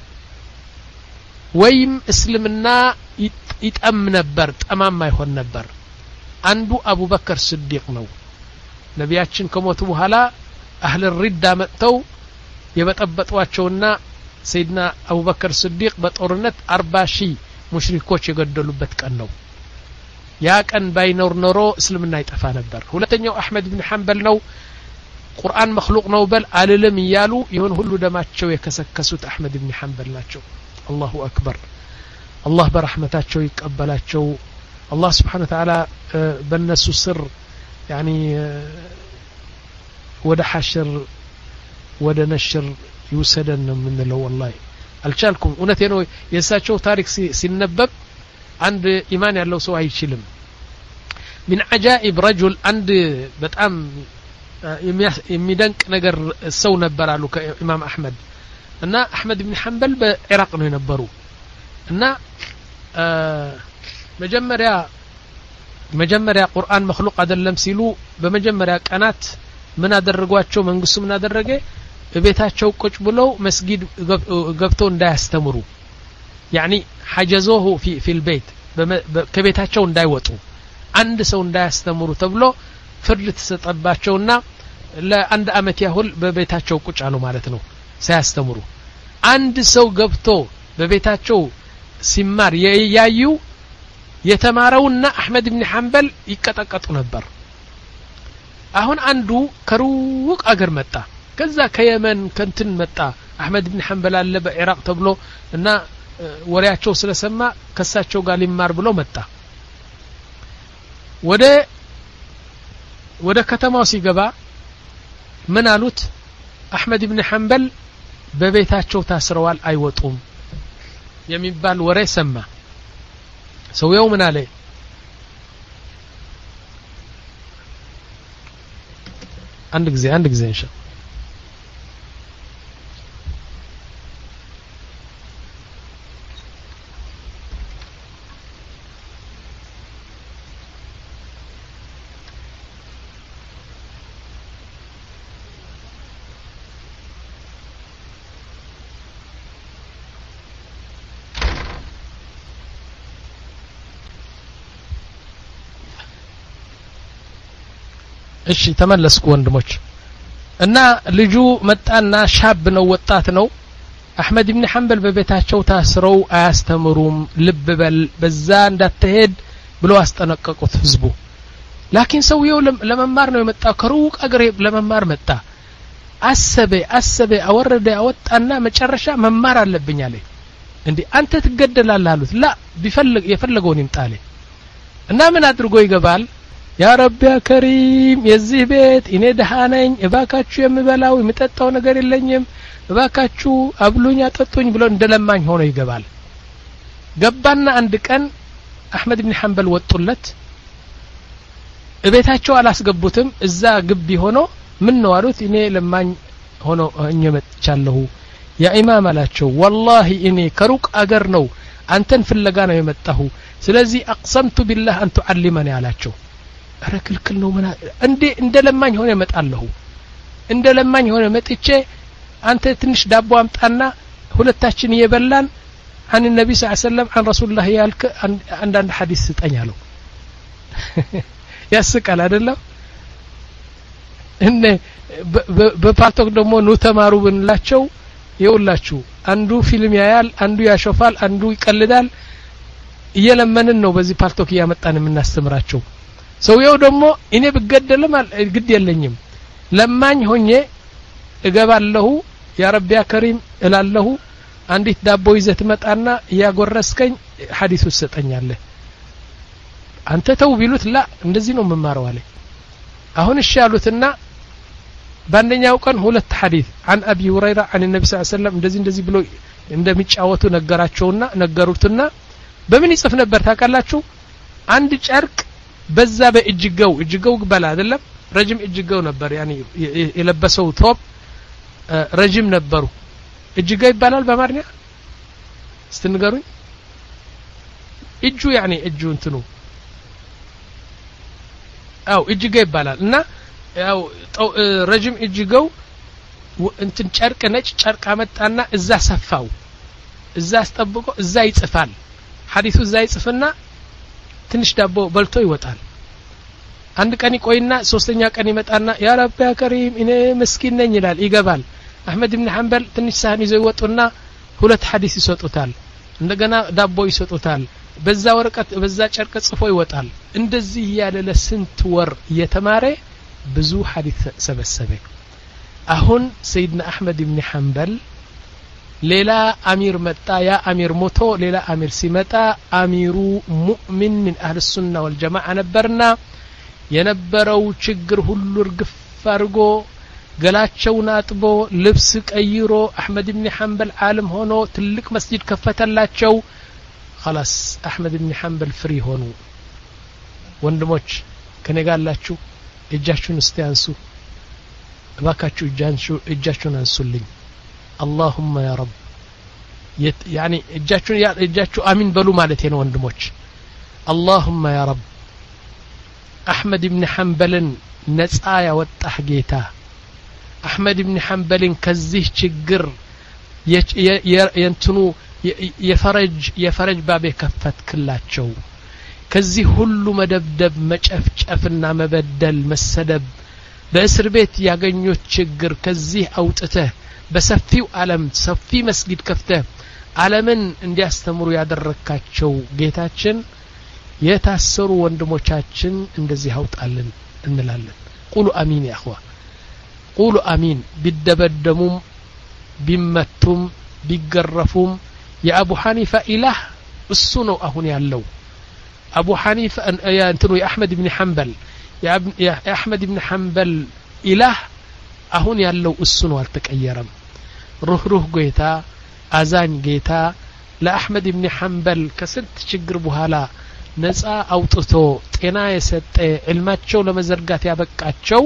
ወይም እስልምና ይጠም ነበር ጠማማ ይሆን ነበር። አንዱ አቡበከር ስዲቅ ነው። ነቢያችን ከሞቱ በኋላ አህለ ሪዳ መጥተው የበጠበጧቸውና ሰይድና አቡበከር ስዲቅ በጦርነት አርባ ሺህ ሙሽሪኮች የገደሉበት ቀን ነው። ያ ቀን ባይኖር ኖሮ እስልምና ይጠፋ ነበር። ሁለተኛው አህመድ ኢብኑ ሐንበል ነው። ቁርአን መخلوق ነው በል አልልም ይያሉ ይሁን ሁሉ ደማቸው የከሰከሱት አህመድ ኢብኑ ሐንበል ናቸው። الله أكبر። الله برحمته يقبلاቸው الله سبحانه وتعالى በነሱ ስር يعني ወደ ሐሽር ወደ ነሽር ይወሰደን ምንለው والله አልቻልኩም። እውነቴ ነው። የሳቸው ታሪክ ሲነበብ አንድ ኢማን ያለው ሰው አይችልም። من عجائب رجل عند በጣም የሚደንቅ ነገር ሰው ነበር አሉ ከኢማም አህመድ እና አህመድ ኢብኑ ሐንበል በኢራቅ ነው የነበሩ እና መጀመሪያ መጀመሪያ ቁርአን መخلوق አይደለም ሲሉ በመጀመሪያ ቀናት ምን አደረጓቸው? መንግስቱ ምን አደረገ? በቤታቸው ቁጭ ብለው መስጊድ ገብተው እንዳያስተምሩ يعني حجزوه في في البيت ከቤታቸው እንዳይወጡ አንድ ሰው እንዳያስተምሩ ተብሎ ፍርድ ተሰጠባቸውና ለአንድ አመት ያህል በቤታቸው ቁጭ አሉ ማለት ነው ሳያስተምሩ። አንድ ሰው ገብቶ በቤታቸው ሲማር ያዩ የተማረውና አህመድ ኢብኑ ሐንበል ይቀጠቀጡ ነበር። አሁን አንዱ ከሩቅ አገር መጣ። ከዛ ከየመን ከንትን መጣ። አህመድ ኢብኑ ሐንበል አለ በኢራቅ ተብሎ እና ወሬያቸው ስለሰማ ከሳቸው ጋር ሊማር ብሎ መጣ። ወደ ወደ ከተማው ሲገባ ምን አሉት? አህመድ ኢብኑ ሐንበል በቤታቸው ታስረዋል አይወጡም የሚባል ወሬ ሰማ። ሰውየው ምን አለ? አንድ ጊዜ አንድ ጊዜ እንሻ እሺ ተመለስኩ ወንድሞች እና ልጁ መጣና ሻብ ነው ወጣት ነው አህመድ ኢብኑ ሐንበል በቤታቸው ታስረው አያስተምሩም ልብ በል በዛ እንዳትሄድ ብሎ አስጠነቀቁት ህዝቡ ላኪን ሰውየው ለመማር ነው የመጣው ከሩቅ አገር ለመማር መጣ አሰበ አሰበ አወረደ አወጣና መጨረሻ መማር አለብኝ አለ እንዴ አንተ ትገደላለህ አሉት ላ ቢፈልግ የፈለገውን ይምጣለ እና ምን አድርጎ ይገባል ያ ረቢ ያ ከሪም የዚህ ቤት እኔ ደሃ ነኝ እባካችሁ የምበላው የምጠጣው ነገር የለኝም እባካችሁ አብሉኝ አጠጡኝ ብሎ እንደለማኝ ሆኖ ይገባል ገባና አንድ ቀን አህመድ ኢብኑ ሐንበል ወጡለት እቤታቸው አላስገቡትም እዛ ግቢ ሆኖ ምን ነው አሉት እኔ ለማኝ ሆኖ እኘመቻለሁ ያ ኢማም አላቸው والله እኔ ከሩቅ አገር ነው አንተን ፍለጋ ነው የመጣሁ ስለዚህ አቅሰምቱ ቢላህ አንተ علمني አላቸው አረ ክልክል ነው ምን እንዴ እንደለማኝ ሆነ መጣለሁ እንደለማኝ ሆነ መጥቼ አንተ ትንሽ ዳቦ አምጣና ሁለታችን እየበላን عن النبي صلى الله عليه وسلم عن رسول الله ያልከ አንዳንድ ሐዲስ ስጠኛለው ያስቃል አይደለም እነ በፓርቶክ ደግሞ ነው ተማሩ ብንላቸው ይውላችሁ አንዱ ፊልም ያያል አንዱ ያሾፋል አንዱ ይቀልዳል እየለመንን ነው በዚህ ፓርቶክ ያመጣን የምናስተምራቸው ሰውየው ደግሞ እኔ ብገደልም ግድ የለኝም ለማኝ ሆኜ እገባለሁ ያ ረቢ ያ ከሪም እላለሁ አንዲት ዳቦ ይዘት መጣና ያጎረስከኝ ሐዲሱ ሰጠኛለህ አንተ ተው ቢሉት ላ እንደዚህ ነው መማረው አለ አሁን እሺ ያሉትና ባንደኛው ቀን ሁለት ሐዲስ عن ابي هريره عن النبي صلى الله عليه وسلم እንደዚህ እንደዚህ ብሎ እንደሚጫወቱ ነገራቸውና ነገሩትና በምን ይጽፍ ነበር ታውቃላችሁ አንድ ጨርቅ በዛ በእጅገው እጅገው ግባላ አይደለም ረጅም እጅገው ነበር ያኒ የለበሰው ቶፕ ረጅም ነበሩ እጅገው ይባላል በአማርኛ ስትንገሩኝ እጁ ያኒ እጁ እንትኑ አው እጅገው ይባላል እና ያው ረጅም እጅገው እንትን ጨርቅ ነጭ ጨርቅ አመጣና እዛ ሰፋው እዛ አስጠብቆ እዛ ይጽፋል ሐዲሱ እዛ ይጽፍና ትንሽ ዳቦ በልቶ ይወጣል አንድ ቀን ይቆይና ሶስተኛ ቀን ይመጣና ያ ረቢ ያ ከሪም እኔ ምስኪን ነኝ ይላል ይገባል አህመድ ኢብኑ ሐንበል ትንሽ ሳህን ይዘው ይወጡና ሁለት ሐዲስ ይሰጡታል እንደገና ዳቦ ይሰጡታል በዛ ወረቀት በዛ ጨርቅ ጽፎ ይወጣል እንደዚህ ያለ ለስንት ወር የተማረ ብዙ ሐዲስ ሰበሰበ አሁን ሰይድና አህመድ ኢብኑ ሐንበል ሌላ አሚር መጣ ያ አሚር ሞቶ ሌላ አሚር ሲመጣ አሚሩ ሙእሚን من اهل السنه والجماعه ነበርና የነበረው ችግር ሁሉ እርግፍ አርጎ ገላቸውን አጥቦ ልብስ ቀይሮ አህመድ ኢብኑ ሐንበል ዓለም ሆኖ ትልቅ መስጂድ ከፈተላቸው خلاص አህመድ ኢብኑ ሐንበል ፍሪ ሆኑ ወንድሞች ከኔ ጋር አላችሁ እጃችሁን እስቲ አንሱ እባካችሁ እጃችሁ እጃችሁን አንሱልኝ اللهم يا رب يعني እጃችሁን እጃችሁ አሚን በሉ ማለት ነው ወንድሞች اللهم يا رب አህመድ ኢብኑ ሐንበልን ነፃ ያወጣህ ጌታ አህመድ ኢብኑ ሐንበልን ከዚህ ችግር የእንትኑ የፈረጅ የፈረጅ ባብ ከፈትክላቸው ከዚህ ሁሉ መደብደብ መጨፍጨፍና መበደል መሰደብ በእስር ቤት ያገኙት ችግር ከዚህ አውጥተህ በሰፊው ዓለም ሰፊ መስጊድ ከፍተህ ዓለምን እንዲያስተምሩ ያደረካቸው ጌታችን የታሰሩ ወንድሞቻችን እንደዚህ አውጣልን እንላለን ቁሉ አሚን ያ اخوا ቁሉ አሚን ቢደበደሙም ቢመቱም ቢገረፉም የአቡ ሐኒፋ ኢላህ እሱ ነው አሁን ያለው አቡ ሐኒፋ ያ እንትኑ የአህመድ ኢብኑ ሐንበል የአህመድ ኢብኑ ሐንበል ኢላህ አሁን ያለው እሱ ነው አልተቀየረም ሩህ ሩህ ጌታ አዛኝ ጌታ ለአህመድ ኢብኑ ሐንበል ከስንት ችግር በኋላ ነፃ አውጥቶ ጤና የሰጠ ዕልማቸው ለመዘርጋት ያበቃቸው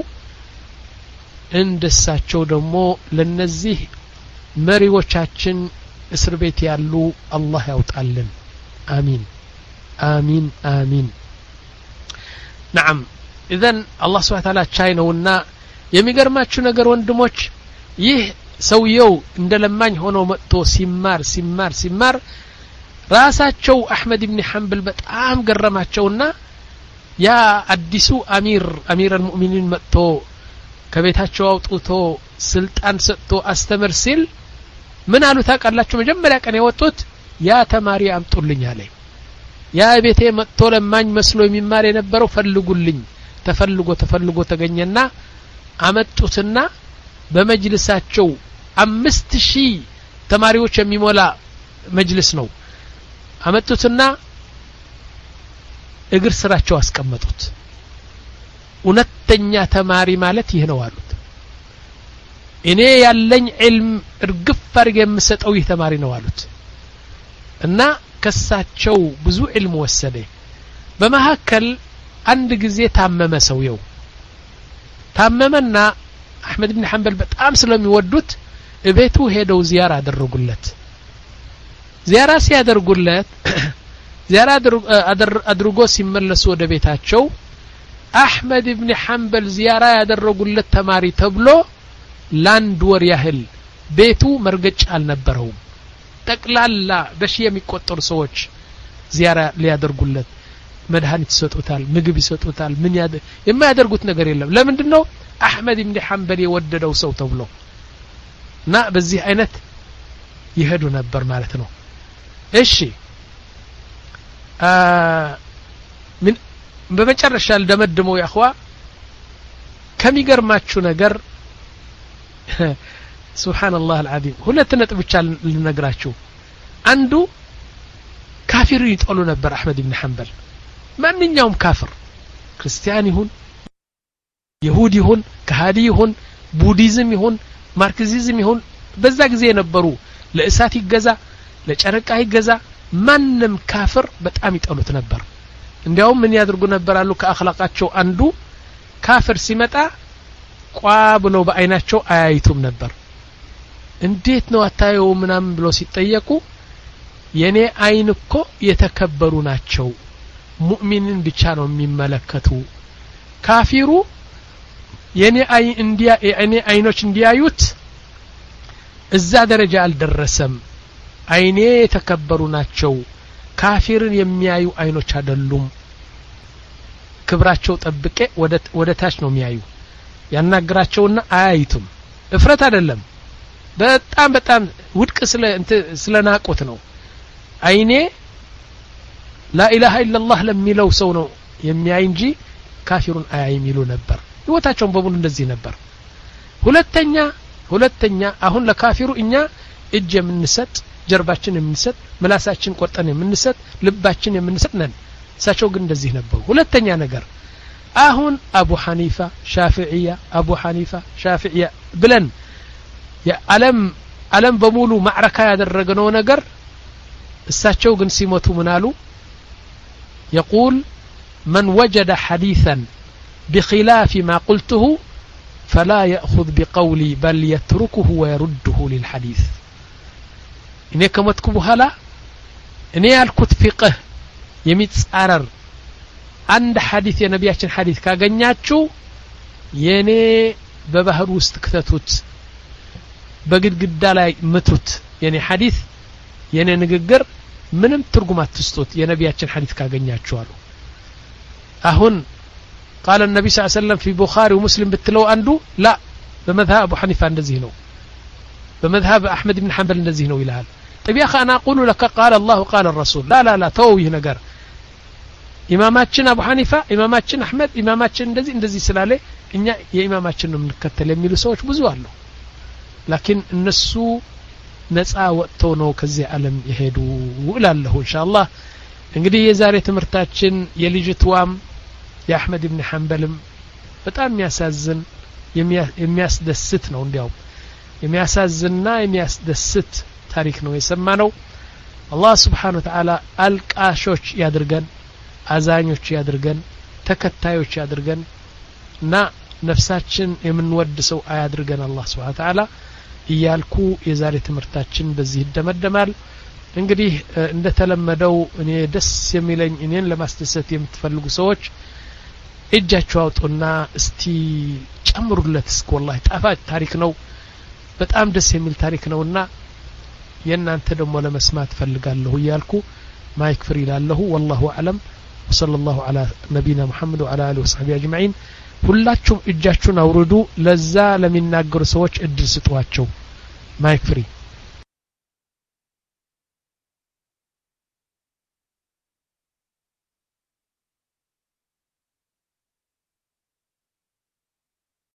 እንደሳቸው ደግሞ ለነዚህ መሪዎቻችን እስር ቤት ያሉ አላህ ያውጣልን አሚን አሚን አሚን نعم اذن الله سبحانه وتعالى ቻይ ነውና የሚገርማችሁ ነገር ወንድሞች ይህ ሰውየው እንደለማኝ ሆኖ መጥቶ ሲማር ሲማር ሲማር ራሳቸው አህመድ ኢብኑ ሐንበል በጣም ገረማቸውና ያ አዲሱ አሚር አሚር المؤمنين መጥቶ ከቤታቸው አውጥቶ ስልጣን ሰጥቶ አስተምር ሲል ምን አሉ ታውቃላችሁ መጀመሪያ ቀን የወጡት ያ ተማሪ አምጡልኝ አለ ያ ቤቴ መጥቶ ለማኝ መስሎ የሚማር የነበረው ፈልጉልኝ ተፈልጎ ተፈልጎ ተገኘና አመጡትና በመጅልሳቸው አምስት ሺህ ተማሪዎች የሚሞላ መጅልስ ነው አመጡትና እግር ስራቸው አስቀመጡት እውነተኛ ተማሪ ማለት ይሄ ነው አሉት እኔ ያለኝ ዒልም እርግፍ አድርጌ የምሰጠው ይህ ተማሪ ነው አሉት እና ከሳቸው ብዙ ዒልም ወሰደ በመሐከል አንድ ጊዜ ታመመ ሰውየው ታመመና አህመድ ኢብኑ ሐንበል በጣም ስለሚወዱት እቤቱ ሄደው ዚያራ አደረጉለት ዚያራ ሲያደርጉለት ዚያራ አድርጎ ሲመለሱ ወደ ቤታቸው አህመድ ኢብኑ ሐንበል ዚያራ ያደረጉለት ተማሪ ተብሎ ላንድ ወር ያህል ቤቱ መርገጫ አልነበረውም ጠቅላላ በሺ የሚቆጠሩ ሰዎች ዚያራ ሊያደርጉለት መድኃኒት ይሰጡታል ምግብ ይሰጡታል ምን ያደ የማያደርጉት ነገር የለም ለምንድነው አህመድ ኢብኑ ሐንበል የወደደው ሰው ተብሎ እና በዚህ አይነት ይሄዱ ነበር ማለት ነው እሺ ምን በመጨረሻ ለደመደመው ያخوا ከሚገርማችሁ ነገር ሱብሃንአላህ አልዓዚም ሁለት ነጥብ ብቻ ልነግራችሁ አንዱ ካፊር ይጠሉ ነበር አህመድ ኢብኑ ሐንበል ማንኛውም ካፍር ክርስቲያን ይሁን ይሁዲ ይሁን ከሃዲ ይሁን ቡዲዝም ይሁን ማርክሲዝም ይሁን በዛ ጊዜ የነበሩ ለእሳት ይገዛ ለጨረቃ ይገዛ ማንንም ካፍር በጣም ይጠሉት ነበር እንዲያውም ምን ያደርጉ ነበር አሉ ከአኽላቃቸው አንዱ ካፍር ሲመጣ ቋ ብሎ በአይናቸው አያይቱም ነበር እንዴት ነው አታየው ምናምን ብሎ ሲጠየቁ የኔ አይን እኮ የተከበሩ ናቸው ሙእሚንን ብቻ ነው የሚመለከቱ ካፊሩ የኔ አይ እንዲያ የኔ አይኖች እንዲያዩት እዛ ደረጃ አልደረሰም አይኔ የተከበሩ ናቸው ካፊርን የሚያዩ አይኖች አይደሉም ክብራቸው ጠብቄ ወደ ወደ ታች ነው የሚያዩ ያናግራቸውና አያይቱም እፍረት አይደለም በጣም በጣም ውድቅ ስለ ስለናቆት ነው አይኔ لا اله الا الله ለሚለው ሰው ነው የሚያይ እንጂ ካፊሩን አያይም ይሉ ነበር ህይወታቸው በሙሉ እንደዚህ ነበር ሁለተኛ ሁለተኛ አሁን ለካፊሩ እኛ እጅ የምንሰጥ ጀርባችን የምንሰጥ ምላሳችን ቆርጠን የምንሰጥ ልባችን የምንሰጥ ነን እሳቸው ግን እንደዚህ ነበሩ ሁለተኛ ነገር አሁን አቡ ሐኒፋ ሻፊዒያ አቡ ሐኒፋ ሻፊዒያ ብለን የዓለም ዓለም በሙሉ ማዕረካ ያደረገው ነገር እሳቸው ግን ሲሞቱ ምናሉ يقول من وجد حديثا بخلاف ما قلته فلا يأخذ بقولي بل يتركه ويرده للحديث إني كمتكو بهلا إني يالكت فقه يميتصارر عند حديث يا نبياتنا حديث كاغنياتشو يني ببهر وستكتتوت بقد قد لا متوت يعني حديث يني نققر ምንም ትርጉም አትስጡት የነቢያችን ሐዲስ ካገኛችሁ አሉ አሁን قال النبي صلى الله عليه وسلم في بخاري ومسلم بتلو አንዱ لا بمذهب ابو حنيفه እንደዚህ ነው بمذهب احمد بن حنبل እንደዚህ ነው ይላል طيب يا اخي انا اقول لك قال الله قال الرسول لا لا لا ተውይ ነገር ኢማማችን አቡ ሐኒፋ ኢማማችን አህመድ ኢማማችን እንደዚህ እንደዚህ ስላለ እኛ የኢማማችን ነው የምንከተል የሚሉ ሰዎች ብዙ አሉ لكن እነሱ ነፃ ወጥቶ ነው ከዚህ ዓለም ይሄዱ ወላሁ ኢንሻአላህ እንግዲህ የዛሬ ትምርታችን የልጅቷም የአህመድ ኢብኑ ሐንበልም በጣም የሚያሳዝን የሚያስደስት ነው እንዲያው የሚያሳዝንና የሚያስደስት ታሪክ ነው የሰማነው አላህ Subhanahu Wa Ta'ala አልቃሾች ያድርገን አዛኞች ያድርገን ተከታዮች ያድርገን እና ነፍሳችን የምንወድ ሰው አያድርገን አላህ Subhanahu Wa Ta'ala እያልኩ የዛሬ ትምርታችን በዚህ ይደመደማል እንግዲህ እንደተለመደው እኔ ደስ የሚለኝ እኔን ለማስደሰት የምትፈልጉ ሰዎች እጃችሁ አውጡና እስቲ ጨምሩለት እስኪ والله ጣፋጭ ታሪክ ነው በጣም ደስ የሚል ታሪክ ነውና የናንተ ደሞ ለመስማት ፈልጋለሁ እያልኩ ማይክ ፍሪ ላለሁ والله اعلم وصلى الله على نبينا محمد وعلى اله وصحبه اجمعين ሁላችሁም እጃችሁን አውርዱ ለዛ ለሚናገሩ ሰዎች እድል ስጧቸው ማይክ ፍሪ